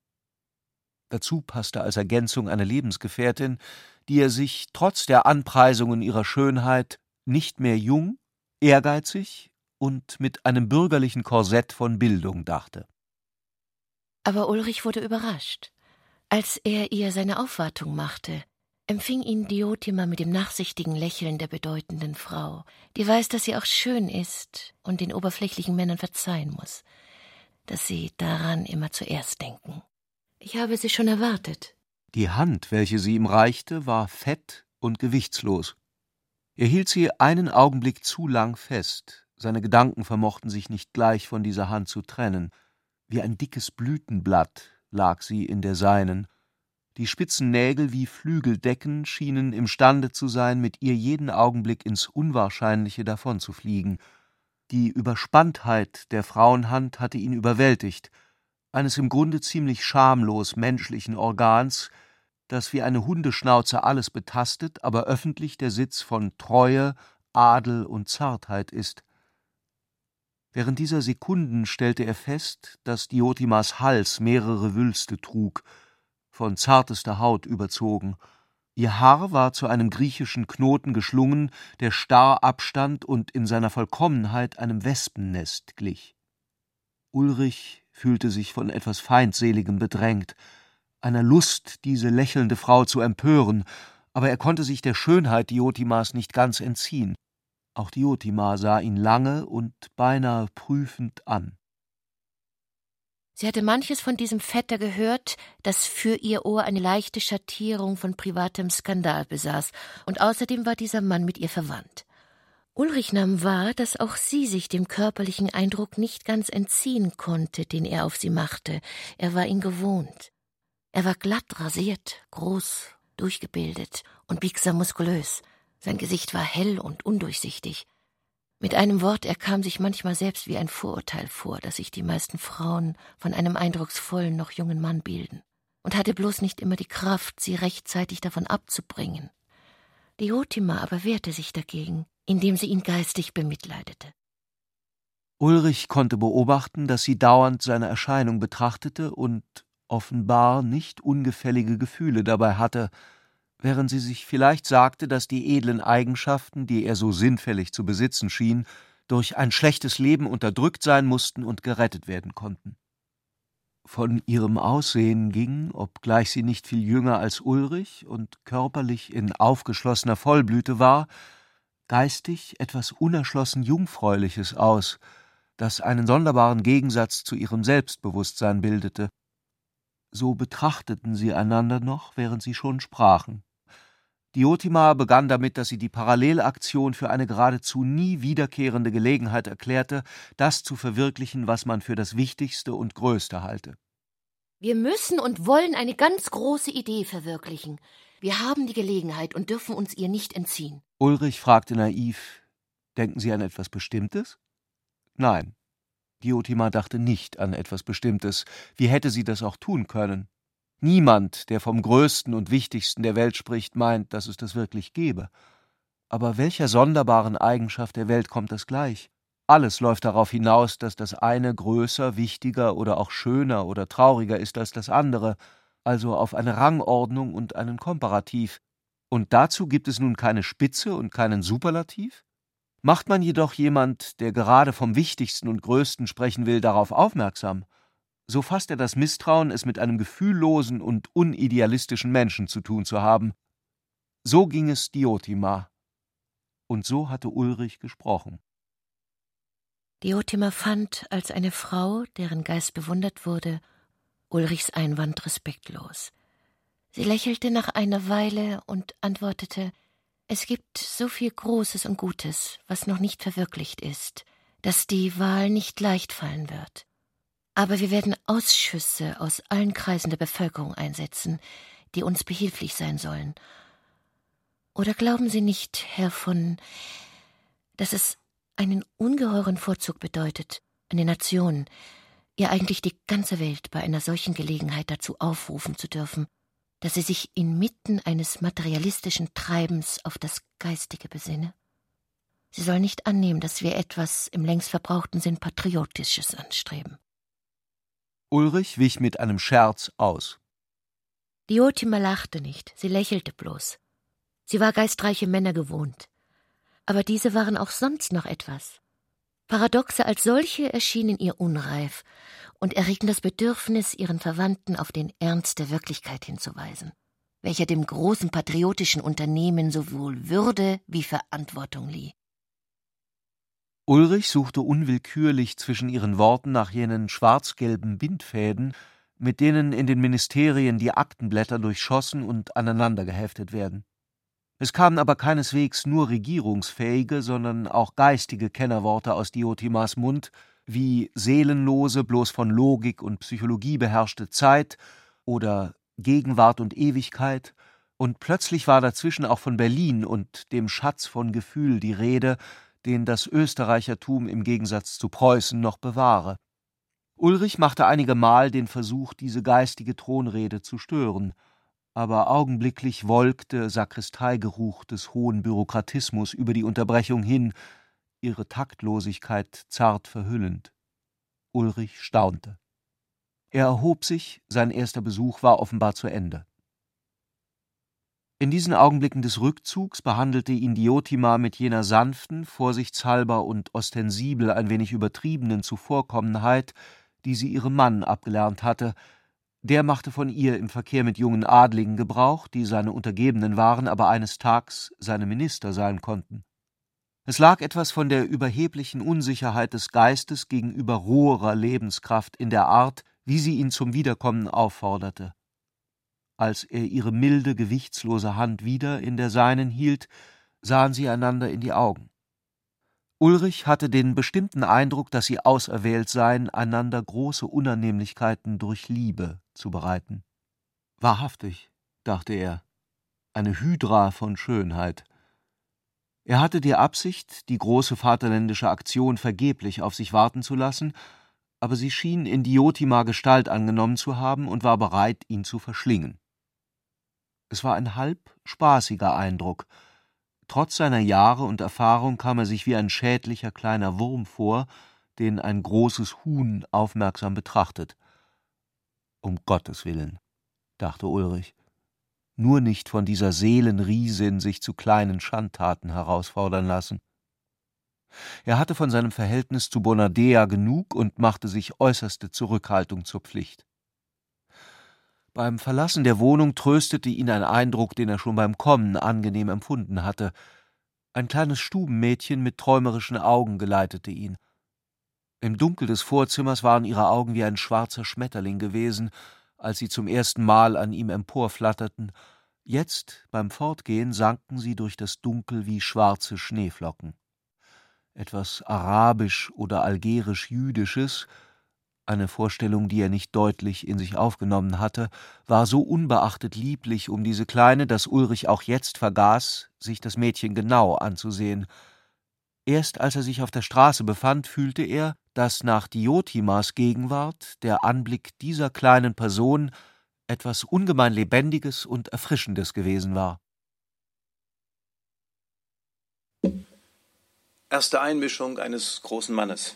Dazu passte als Ergänzung eine Lebensgefährtin, die er sich trotz der Anpreisungen ihrer Schönheit nicht mehr jung, ehrgeizig und mit einem bürgerlichen Korsett von Bildung dachte. Aber Ulrich wurde überrascht. Als er ihr seine Aufwartung machte, empfing ihn Diotima mit dem nachsichtigen Lächeln der bedeutenden Frau, die weiß, dass sie auch schön ist und den oberflächlichen Männern verzeihen muss, dass sie daran immer zuerst denken. Ich habe sie schon erwartet. Die Hand, welche sie ihm reichte, war fett und gewichtslos. Er hielt sie einen Augenblick zu lang fest, seine Gedanken vermochten sich nicht gleich von dieser Hand zu trennen. Wie ein dickes Blütenblatt lag sie in der seinen. Die spitzen Nägel wie Flügeldecken schienen imstande zu sein, mit ihr jeden Augenblick ins Unwahrscheinliche davonzufliegen. Die Überspanntheit der Frauenhand hatte ihn überwältigt, eines im Grunde ziemlich schamlos menschlichen Organs, das wie eine Hundeschnauze alles betastet, aber öffentlich der Sitz von Treue, Adel und Zartheit ist. Während dieser Sekunden stellte er fest, dass Diotimas Hals mehrere Wülste trug, von zartester Haut überzogen. Ihr Haar war zu einem griechischen Knoten geschlungen, der starr abstand und in seiner Vollkommenheit einem Wespennest glich. Ulrich fühlte sich von etwas Feindseligem bedrängt, einer Lust, diese lächelnde Frau zu empören, aber er konnte sich der Schönheit Diotimas nicht ganz entziehen. Auch Diotima sah ihn lange und beinahe prüfend an. Sie hatte manches von diesem Vetter gehört, das für ihr Ohr eine leichte Schattierung von privatem Skandal besaß, und außerdem war dieser Mann mit ihr verwandt. Ulrich nahm wahr, dass auch sie sich dem körperlichen Eindruck nicht ganz entziehen konnte, den er auf sie machte. Er war ihn gewohnt. Er war glatt rasiert, groß, durchgebildet und biegsam muskulös. Sein Gesicht war hell und undurchsichtig. Mit einem Wort, er kam sich manchmal selbst wie ein Vorurteil vor, das sich die meisten Frauen von einem eindrucksvollen, noch jungen Mann bilden, und hatte bloß nicht immer die Kraft, sie rechtzeitig davon abzubringen. Diotima aber wehrte sich dagegen, indem sie ihn geistig bemitleidete. Ulrich konnte beobachten, dass sie dauernd seine Erscheinung betrachtete und offenbar nicht ungefällige Gefühle dabei hatte, während sie sich vielleicht sagte, dass die edlen Eigenschaften, die er so sinnfällig zu besitzen schien, durch ein schlechtes Leben unterdrückt sein mussten und gerettet werden konnten. Von ihrem Aussehen ging, obgleich sie nicht viel jünger als Ulrich und körperlich in aufgeschlossener Vollblüte war, geistig etwas unerschlossen Jungfräuliches aus, das einen sonderbaren Gegensatz zu ihrem Selbstbewusstsein bildete. So betrachteten sie einander noch, während sie schon sprachen. Diotima begann damit, dass sie die Parallelaktion für eine geradezu nie wiederkehrende Gelegenheit erklärte, das zu verwirklichen, was man für das Wichtigste und Größte halte. Wir müssen und wollen eine ganz große Idee verwirklichen. Wir haben die Gelegenheit und dürfen uns ihr nicht entziehen. Ulrich fragte naiv, denken Sie an etwas Bestimmtes? Nein, Diotima dachte nicht an etwas Bestimmtes. Wie hätte sie das auch tun können? Niemand, der vom Größten und Wichtigsten der Welt spricht, meint, dass es das wirklich gebe. Aber welcher sonderbaren Eigenschaft der Welt kommt das gleich? Alles läuft darauf hinaus, dass das eine größer, wichtiger oder auch schöner oder trauriger ist als das andere, also auf eine Rangordnung und einen Komparativ. Und dazu gibt es nun keine Spitze und keinen Superlativ? Macht man jedoch jemand, der gerade vom Wichtigsten und Größten sprechen will, darauf aufmerksam, so fasst er das Misstrauen, es mit einem gefühllosen und unidealistischen Menschen zu tun zu haben. So ging es Diotima. Und so hatte Ulrich gesprochen. Diotima fand, als eine Frau, deren Geist bewundert wurde, Ulrichs Einwand respektlos. Sie lächelte nach einer Weile und antwortete: Es gibt so viel Großes und Gutes, was noch nicht verwirklicht ist, dass die Wahl nicht leicht fallen wird. Aber wir werden Ausschüsse aus allen Kreisen der Bevölkerung einsetzen, die uns behilflich sein sollen. Oder glauben Sie nicht, Herr von, dass es einen ungeheuren Vorzug bedeutet, eine Nation, ja eigentlich die ganze Welt bei einer solchen Gelegenheit dazu aufrufen zu dürfen, dass sie sich inmitten eines materialistischen Treibens auf das Geistige besinne? Sie soll nicht annehmen, dass wir etwas im längst verbrauchten Sinn Patriotisches anstreben. Ulrich wich mit einem Scherz aus. Diotima lachte nicht, sie lächelte bloß. Sie war geistreiche Männer gewohnt. Aber diese waren auch sonst noch etwas. Paradoxe als solche erschienen ihr unreif und erregten das Bedürfnis, ihren Verwandten auf den Ernst der Wirklichkeit hinzuweisen, welcher dem großen patriotischen Unternehmen sowohl Würde wie Verantwortung lieh. Ulrich suchte unwillkürlich zwischen ihren Worten nach jenen schwarz-gelben Bindfäden, mit denen in den Ministerien die Aktenblätter durchschossen und aneinander geheftet werden. Es kamen aber keineswegs nur regierungsfähige, sondern auch geistige Kennerworte aus Diotimas Mund, wie seelenlose, bloß von Logik und Psychologie beherrschte Zeit oder Gegenwart und Ewigkeit, und plötzlich war dazwischen auch von Berlin und dem Schatz von Gefühl die Rede, den das Österreichertum im Gegensatz zu Preußen noch bewahre. Ulrich machte einige Mal den Versuch, diese geistige Thronrede zu stören, aber augenblicklich wolkte Sakristeigeruch des hohen Bürokratismus über die Unterbrechung hin, ihre Taktlosigkeit zart verhüllend. Ulrich staunte. Er erhob sich, sein erster Besuch war offenbar zu Ende. In diesen Augenblicken des Rückzugs behandelte ihn Diotima mit jener sanften, vorsichtshalber und ostensibel ein wenig übertriebenen Zuvorkommenheit, die sie ihrem Mann abgelernt hatte. Der machte von ihr im Verkehr mit jungen Adligen Gebrauch, die seine Untergebenen waren, aber eines Tags seine Minister sein konnten. Es lag etwas von der überheblichen Unsicherheit des Geistes gegenüber roherer Lebenskraft in der Art, wie sie ihn zum Wiederkommen aufforderte. Als er ihre milde, gewichtslose Hand wieder in der seinen hielt, sahen sie einander in die Augen. Ulrich hatte den bestimmten Eindruck, dass sie auserwählt seien, einander große Unannehmlichkeiten durch Liebe zu bereiten. Wahrhaftig, dachte er, eine Hydra von Schönheit. Er hatte die Absicht, die große vaterländische Aktion vergeblich auf sich warten zu lassen, aber sie schien in Diotima Gestalt angenommen zu haben und war bereit, ihn zu verschlingen. Es war ein halb spaßiger Eindruck. Trotz seiner Jahre und Erfahrung kam er sich wie ein schädlicher kleiner Wurm vor, den ein großes Huhn aufmerksam betrachtet. Um Gottes Willen, dachte Ulrich, nur nicht von dieser Seelenriesin sich zu kleinen Schandtaten herausfordern lassen. Er hatte von seinem Verhältnis zu Bonadea genug und machte sich äußerste Zurückhaltung zur Pflicht. Beim Verlassen der Wohnung tröstete ihn ein Eindruck, den er schon beim Kommen angenehm empfunden hatte. Ein kleines Stubenmädchen mit träumerischen Augen geleitete ihn. Im Dunkel des Vorzimmers waren ihre Augen wie ein schwarzer Schmetterling gewesen, als sie zum ersten Mal an ihm emporflatterten. Jetzt, beim Fortgehen, sanken sie durch das Dunkel wie schwarze Schneeflocken. Etwas arabisch oder algerisch-jüdisches, eine Vorstellung, die er nicht deutlich in sich aufgenommen hatte, war so unbeachtet lieblich um diese Kleine, dass Ulrich auch jetzt vergaß, sich das Mädchen genau anzusehen. Erst als er sich auf der Straße befand, fühlte er, dass nach Diotimas Gegenwart der Anblick dieser kleinen Person etwas ungemein Lebendiges und Erfrischendes gewesen war. Erste Einmischung eines großen Mannes.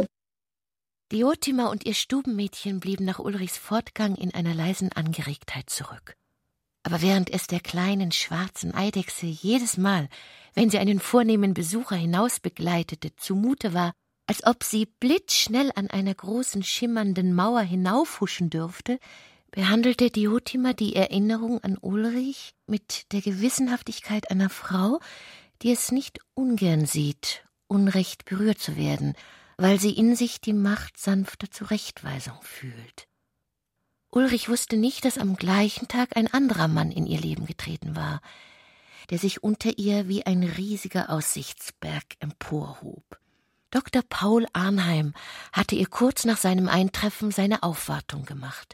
Diotima und ihr Stubenmädchen blieben nach Ulrichs Fortgang in einer leisen Angeregtheit zurück. Aber während es der kleinen schwarzen Eidechse jedes Mal, wenn sie einen vornehmen Besucher hinausbegleitete, zumute war, als ob sie blitzschnell an einer großen schimmernden Mauer hinaufhuschen dürfte, behandelte Diotima die Erinnerung an Ulrich mit der Gewissenhaftigkeit einer Frau, die es nicht ungern sieht, unrecht berührt zu werden, weil sie in sich die Macht sanfter Zurechtweisung fühlt. Ulrich wusste nicht, dass am gleichen Tag ein anderer Mann in ihr Leben getreten war, der sich unter ihr wie ein riesiger Aussichtsberg emporhob. Doktor Paul Arnheim hatte ihr kurz nach seinem Eintreffen seine Aufwartung gemacht.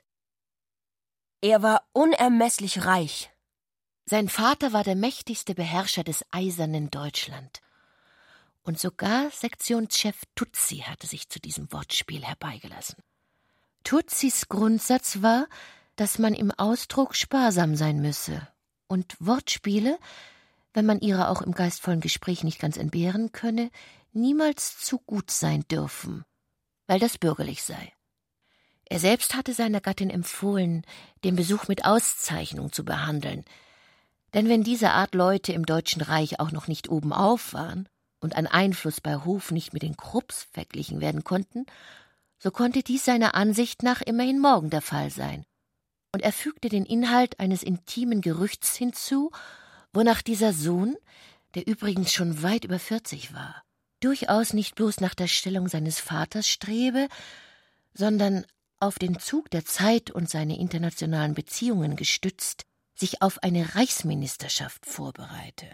Er war unermesslich reich. Sein Vater war der mächtigste Beherrscher des eisernen Deutschland. Und sogar Sektionschef Tutsi hatte sich zu diesem Wortspiel herbeigelassen. Tutzis Grundsatz war, dass man im Ausdruck sparsam sein müsse und Wortspiele, wenn man ihrer auch im geistvollen Gespräch nicht ganz entbehren könne, niemals zu gut sein dürfen, weil das bürgerlich sei. Er selbst hatte seiner Gattin empfohlen, den Besuch mit Auszeichnung zu behandeln, denn wenn diese Art Leute im Deutschen Reich auch noch nicht obenauf waren und an Einfluss bei Hof nicht mit den Krupps verglichen werden konnten, so konnte dies seiner Ansicht nach immerhin morgen der Fall sein. Und er fügte den Inhalt eines intimen Gerüchts hinzu, wonach dieser Sohn, der übrigens schon weit über vierzig war, durchaus nicht bloß nach der Stellung seines Vaters strebe, sondern auf den Zug der Zeit und seine internationalen Beziehungen gestützt, sich auf eine Reichsministerschaft vorbereite.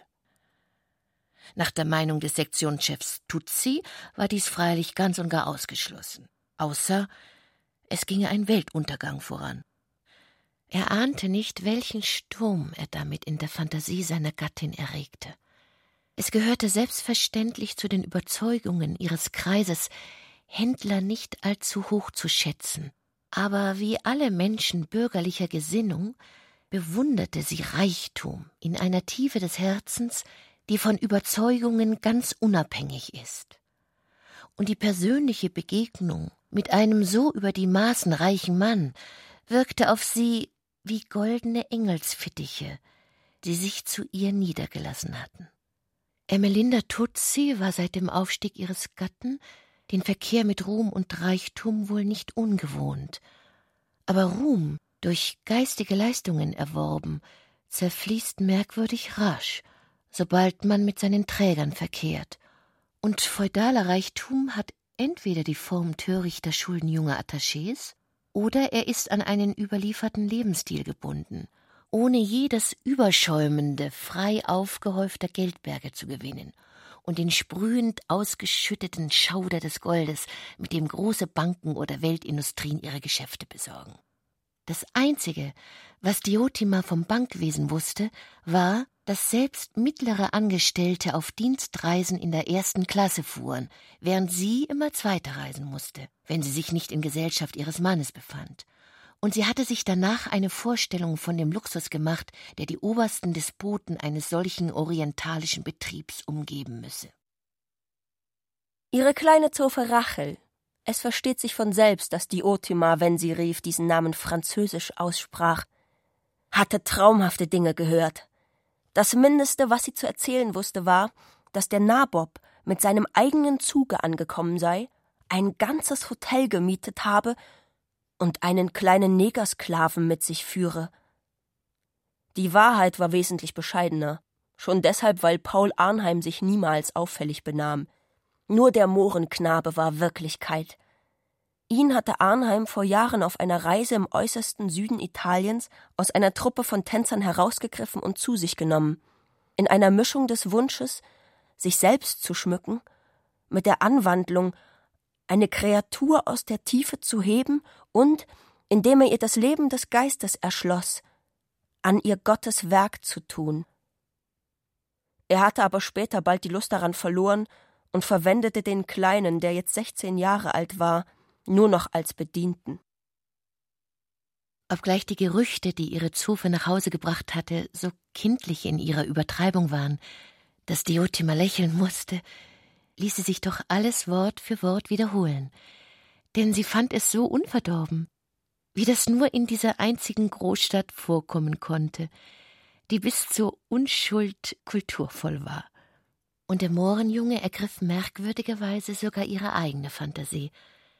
Nach der Meinung des Sektionschefs Tutsi war dies freilich ganz und gar ausgeschlossen, außer es ginge ein Weltuntergang voran. Er ahnte nicht, welchen Sturm er damit in der Fantasie seiner Gattin erregte. Es gehörte selbstverständlich zu den Überzeugungen ihres Kreises, Händler nicht allzu hoch zu schätzen, aber wie alle Menschen bürgerlicher Gesinnung bewunderte sie Reichtum in einer Tiefe des Herzens, die von Überzeugungen ganz unabhängig ist. Und die persönliche Begegnung mit einem so über die Maßen reichen Mann wirkte auf sie wie goldene Engelsfittiche, die sich zu ihr niedergelassen hatten. Ermelinda Tutsi war seit dem Aufstieg ihres Gatten den Verkehr mit Ruhm und Reichtum wohl nicht ungewohnt, aber Ruhm, durch geistige Leistungen erworben, zerfließt merkwürdig rasch, sobald man mit seinen Trägern verkehrt, und feudaler Reichtum hat entweder die Form törichter Schulden junger Attachés, oder er ist an einen überlieferten Lebensstil gebunden, ohne je das überschäumende, frei aufgehäufter Geldberge zu gewinnen und den sprühend ausgeschütteten Schauder des Goldes, mit dem große Banken oder Weltindustrien ihre Geschäfte besorgen. Das Einzige, was Diotima vom Bankwesen wusste, war, dass selbst mittlere Angestellte auf Dienstreisen in der ersten Klasse fuhren, während sie immer Zweite reisen musste, wenn sie sich nicht in Gesellschaft ihres Mannes befand. Und sie hatte sich danach eine Vorstellung von dem Luxus gemacht, der die obersten Despoten eines solchen orientalischen Betriebs umgeben müsse. Ihre kleine Zofe Rachel. Es versteht sich von selbst, dass Diotima, wenn sie rief, diesen Namen französisch aussprach, hatte traumhafte Dinge gehört. Das Mindeste, was sie zu erzählen wusste, war, dass der Nabob mit seinem eigenen Zuge angekommen sei, ein ganzes Hotel gemietet habe und einen kleinen Negersklaven mit sich führe. Die Wahrheit war wesentlich bescheidener, schon deshalb, weil Paul Arnheim sich niemals auffällig benahm. Nur der Mohrenknabe war Wirklichkeit. Ihn hatte Arnheim vor Jahren auf einer Reise im äußersten Süden Italiens aus einer Truppe von Tänzern herausgegriffen und zu sich genommen, in einer Mischung des Wunsches, sich selbst zu schmücken, mit der Anwandlung, eine Kreatur aus der Tiefe zu heben und, indem er ihr das Leben des Geistes erschloss, an ihr Gottes Werk zu tun. Er hatte aber später bald die Lust daran verloren und verwendete den Kleinen, der jetzt sechzehn Jahre alt war, nur noch als Bedienten. Obgleich die Gerüchte, die ihre Zofe nach Hause gebracht hatte, so kindlich in ihrer Übertreibung waren, dass Diotima lächeln musste, ließ sie sich doch alles Wort für Wort wiederholen, denn sie fand es so unverdorben, wie das nur in dieser einzigen Großstadt vorkommen konnte, die bis zur Unschuld kulturvoll war. Und der Mohrenjunge ergriff merkwürdigerweise sogar ihre eigene Fantasie.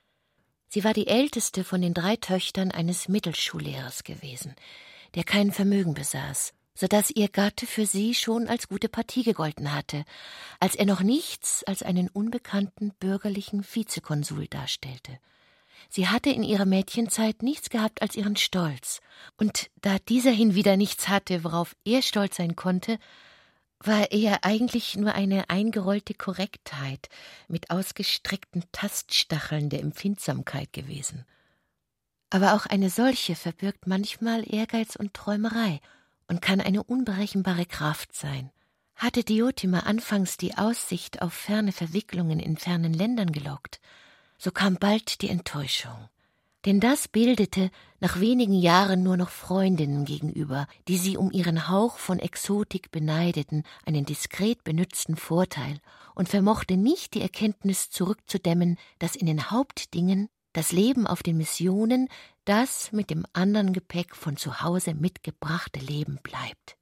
Sie war die älteste von den drei Töchtern eines Mittelschullehrers gewesen, der kein Vermögen besaß, so dass ihr Gatte für sie schon als gute Partie gegolten hatte, als er noch nichts als einen unbekannten bürgerlichen Vizekonsul darstellte. Sie hatte in ihrer Mädchenzeit nichts gehabt als ihren Stolz, und da dieser hinwieder nichts hatte, worauf er stolz sein konnte, war er eigentlich nur eine eingerollte Korrektheit mit ausgestreckten Taststacheln der Empfindsamkeit gewesen. Aber auch eine solche verbirgt manchmal Ehrgeiz und Träumerei und kann eine unberechenbare Kraft sein. Hatte Diotima anfangs die Aussicht auf ferne Verwicklungen in fernen Ländern gelockt, so kam bald die Enttäuschung. Denn das bildete nach wenigen Jahren nur noch Freundinnen gegenüber, die sie um ihren Hauch von Exotik beneideten, einen diskret benützten Vorteil, und vermochte nicht die Erkenntnis zurückzudämmen, dass in den Hauptdingen das Leben auf den Missionen das mit dem anderen Gepäck von zu Hause mitgebrachte Leben bleibt.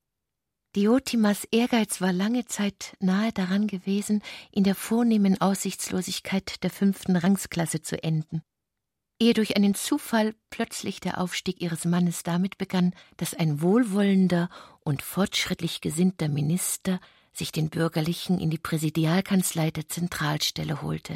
Diotimas Ehrgeiz war lange Zeit nahe daran gewesen, in der vornehmen Aussichtslosigkeit der fünften Rangsklasse zu enden, ehe durch einen Zufall plötzlich der Aufstieg ihres Mannes damit begann, dass ein wohlwollender und fortschrittlich gesinnter Minister sich den Bürgerlichen in die Präsidialkanzlei der Zentralstelle holte.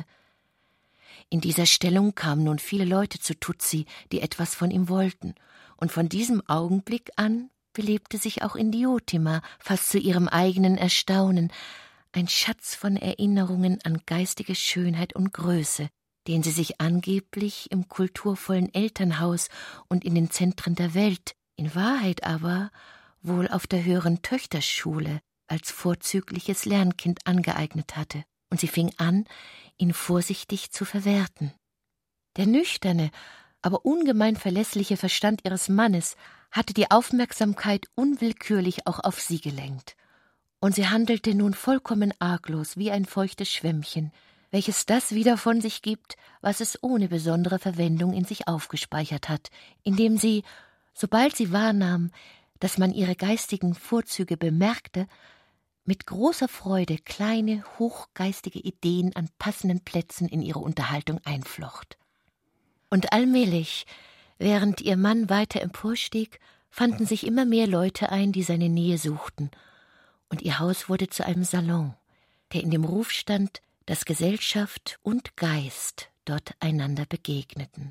In dieser Stellung kamen nun viele Leute zu Tutsi, die etwas von ihm wollten, und von diesem Augenblick an belebte sich auch in Diotima, fast zu ihrem eigenen Erstaunen, ein Schatz von Erinnerungen an geistige Schönheit und Größe, den sie sich angeblich im kulturvollen Elternhaus und in den Zentren der Welt, in Wahrheit aber wohl auf der höheren Töchterschule als vorzügliches Lernkind angeeignet hatte, und sie fing an, ihn vorsichtig zu verwerten. Der nüchterne, aber ungemein verlässliche Verstand ihres Mannes hatte die Aufmerksamkeit unwillkürlich auch auf sie gelenkt, und sie handelte nun vollkommen arglos wie ein feuchtes Schwämmchen, welches das wieder von sich gibt, was es ohne besondere Verwendung in sich aufgespeichert hat, indem sie, sobald sie wahrnahm, dass man ihre geistigen Vorzüge bemerkte, mit großer Freude kleine, hochgeistige Ideen an passenden Plätzen in ihre Unterhaltung einflocht. Und allmählich, während ihr Mann weiter emporstieg, fanden sich immer mehr Leute ein, die seine Nähe suchten, und ihr Haus wurde zu einem Salon, der in dem Ruf stand, dass Gesellschaft und Geist dort einander begegneten.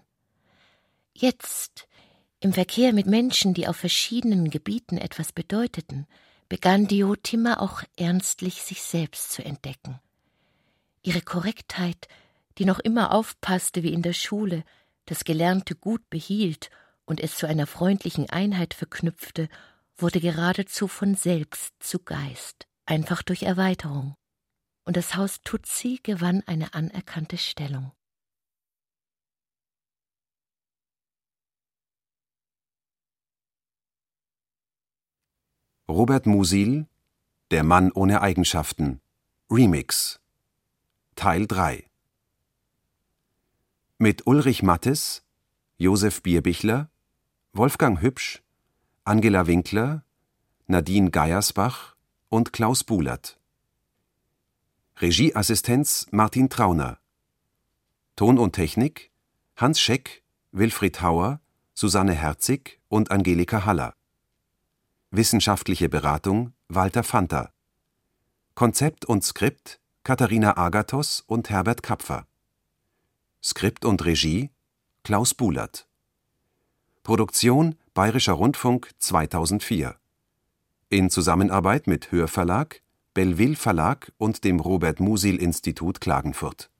Jetzt, im Verkehr mit Menschen, die auf verschiedenen Gebieten etwas bedeuteten, begann Diotima auch ernstlich sich selbst zu entdecken. Ihre Korrektheit, die noch immer aufpasste wie in der Schule, das Gelernte gut behielt und es zu einer freundlichen Einheit verknüpfte, wurde geradezu von selbst zu Geist, einfach durch Erweiterung. Und das Haus Tutsi gewann eine anerkannte Stellung. Robert Musil, Der Mann ohne Eigenschaften, Remix, Teil drei. Mit Ulrich Mattes, Josef Bierbichler, Wolfgang Hübsch, Angela Winkler, Nadine Geiersbach und Klaus Buhlert. Regieassistenz Martin Trauner. Ton und Technik Hans Scheck, Wilfried Hauer, Susanne Herzig und Angelika Haller. Wissenschaftliche Beratung Walter Fanta. Konzept und Skript Katharina Agathos und Herbert Kapfer. Skript und Regie Klaus Buhlert. Produktion Bayerischer Rundfunk zweitausendvier. In Zusammenarbeit mit Hörverlag, Belleville Verlag und dem Robert Musil Institut Klagenfurt.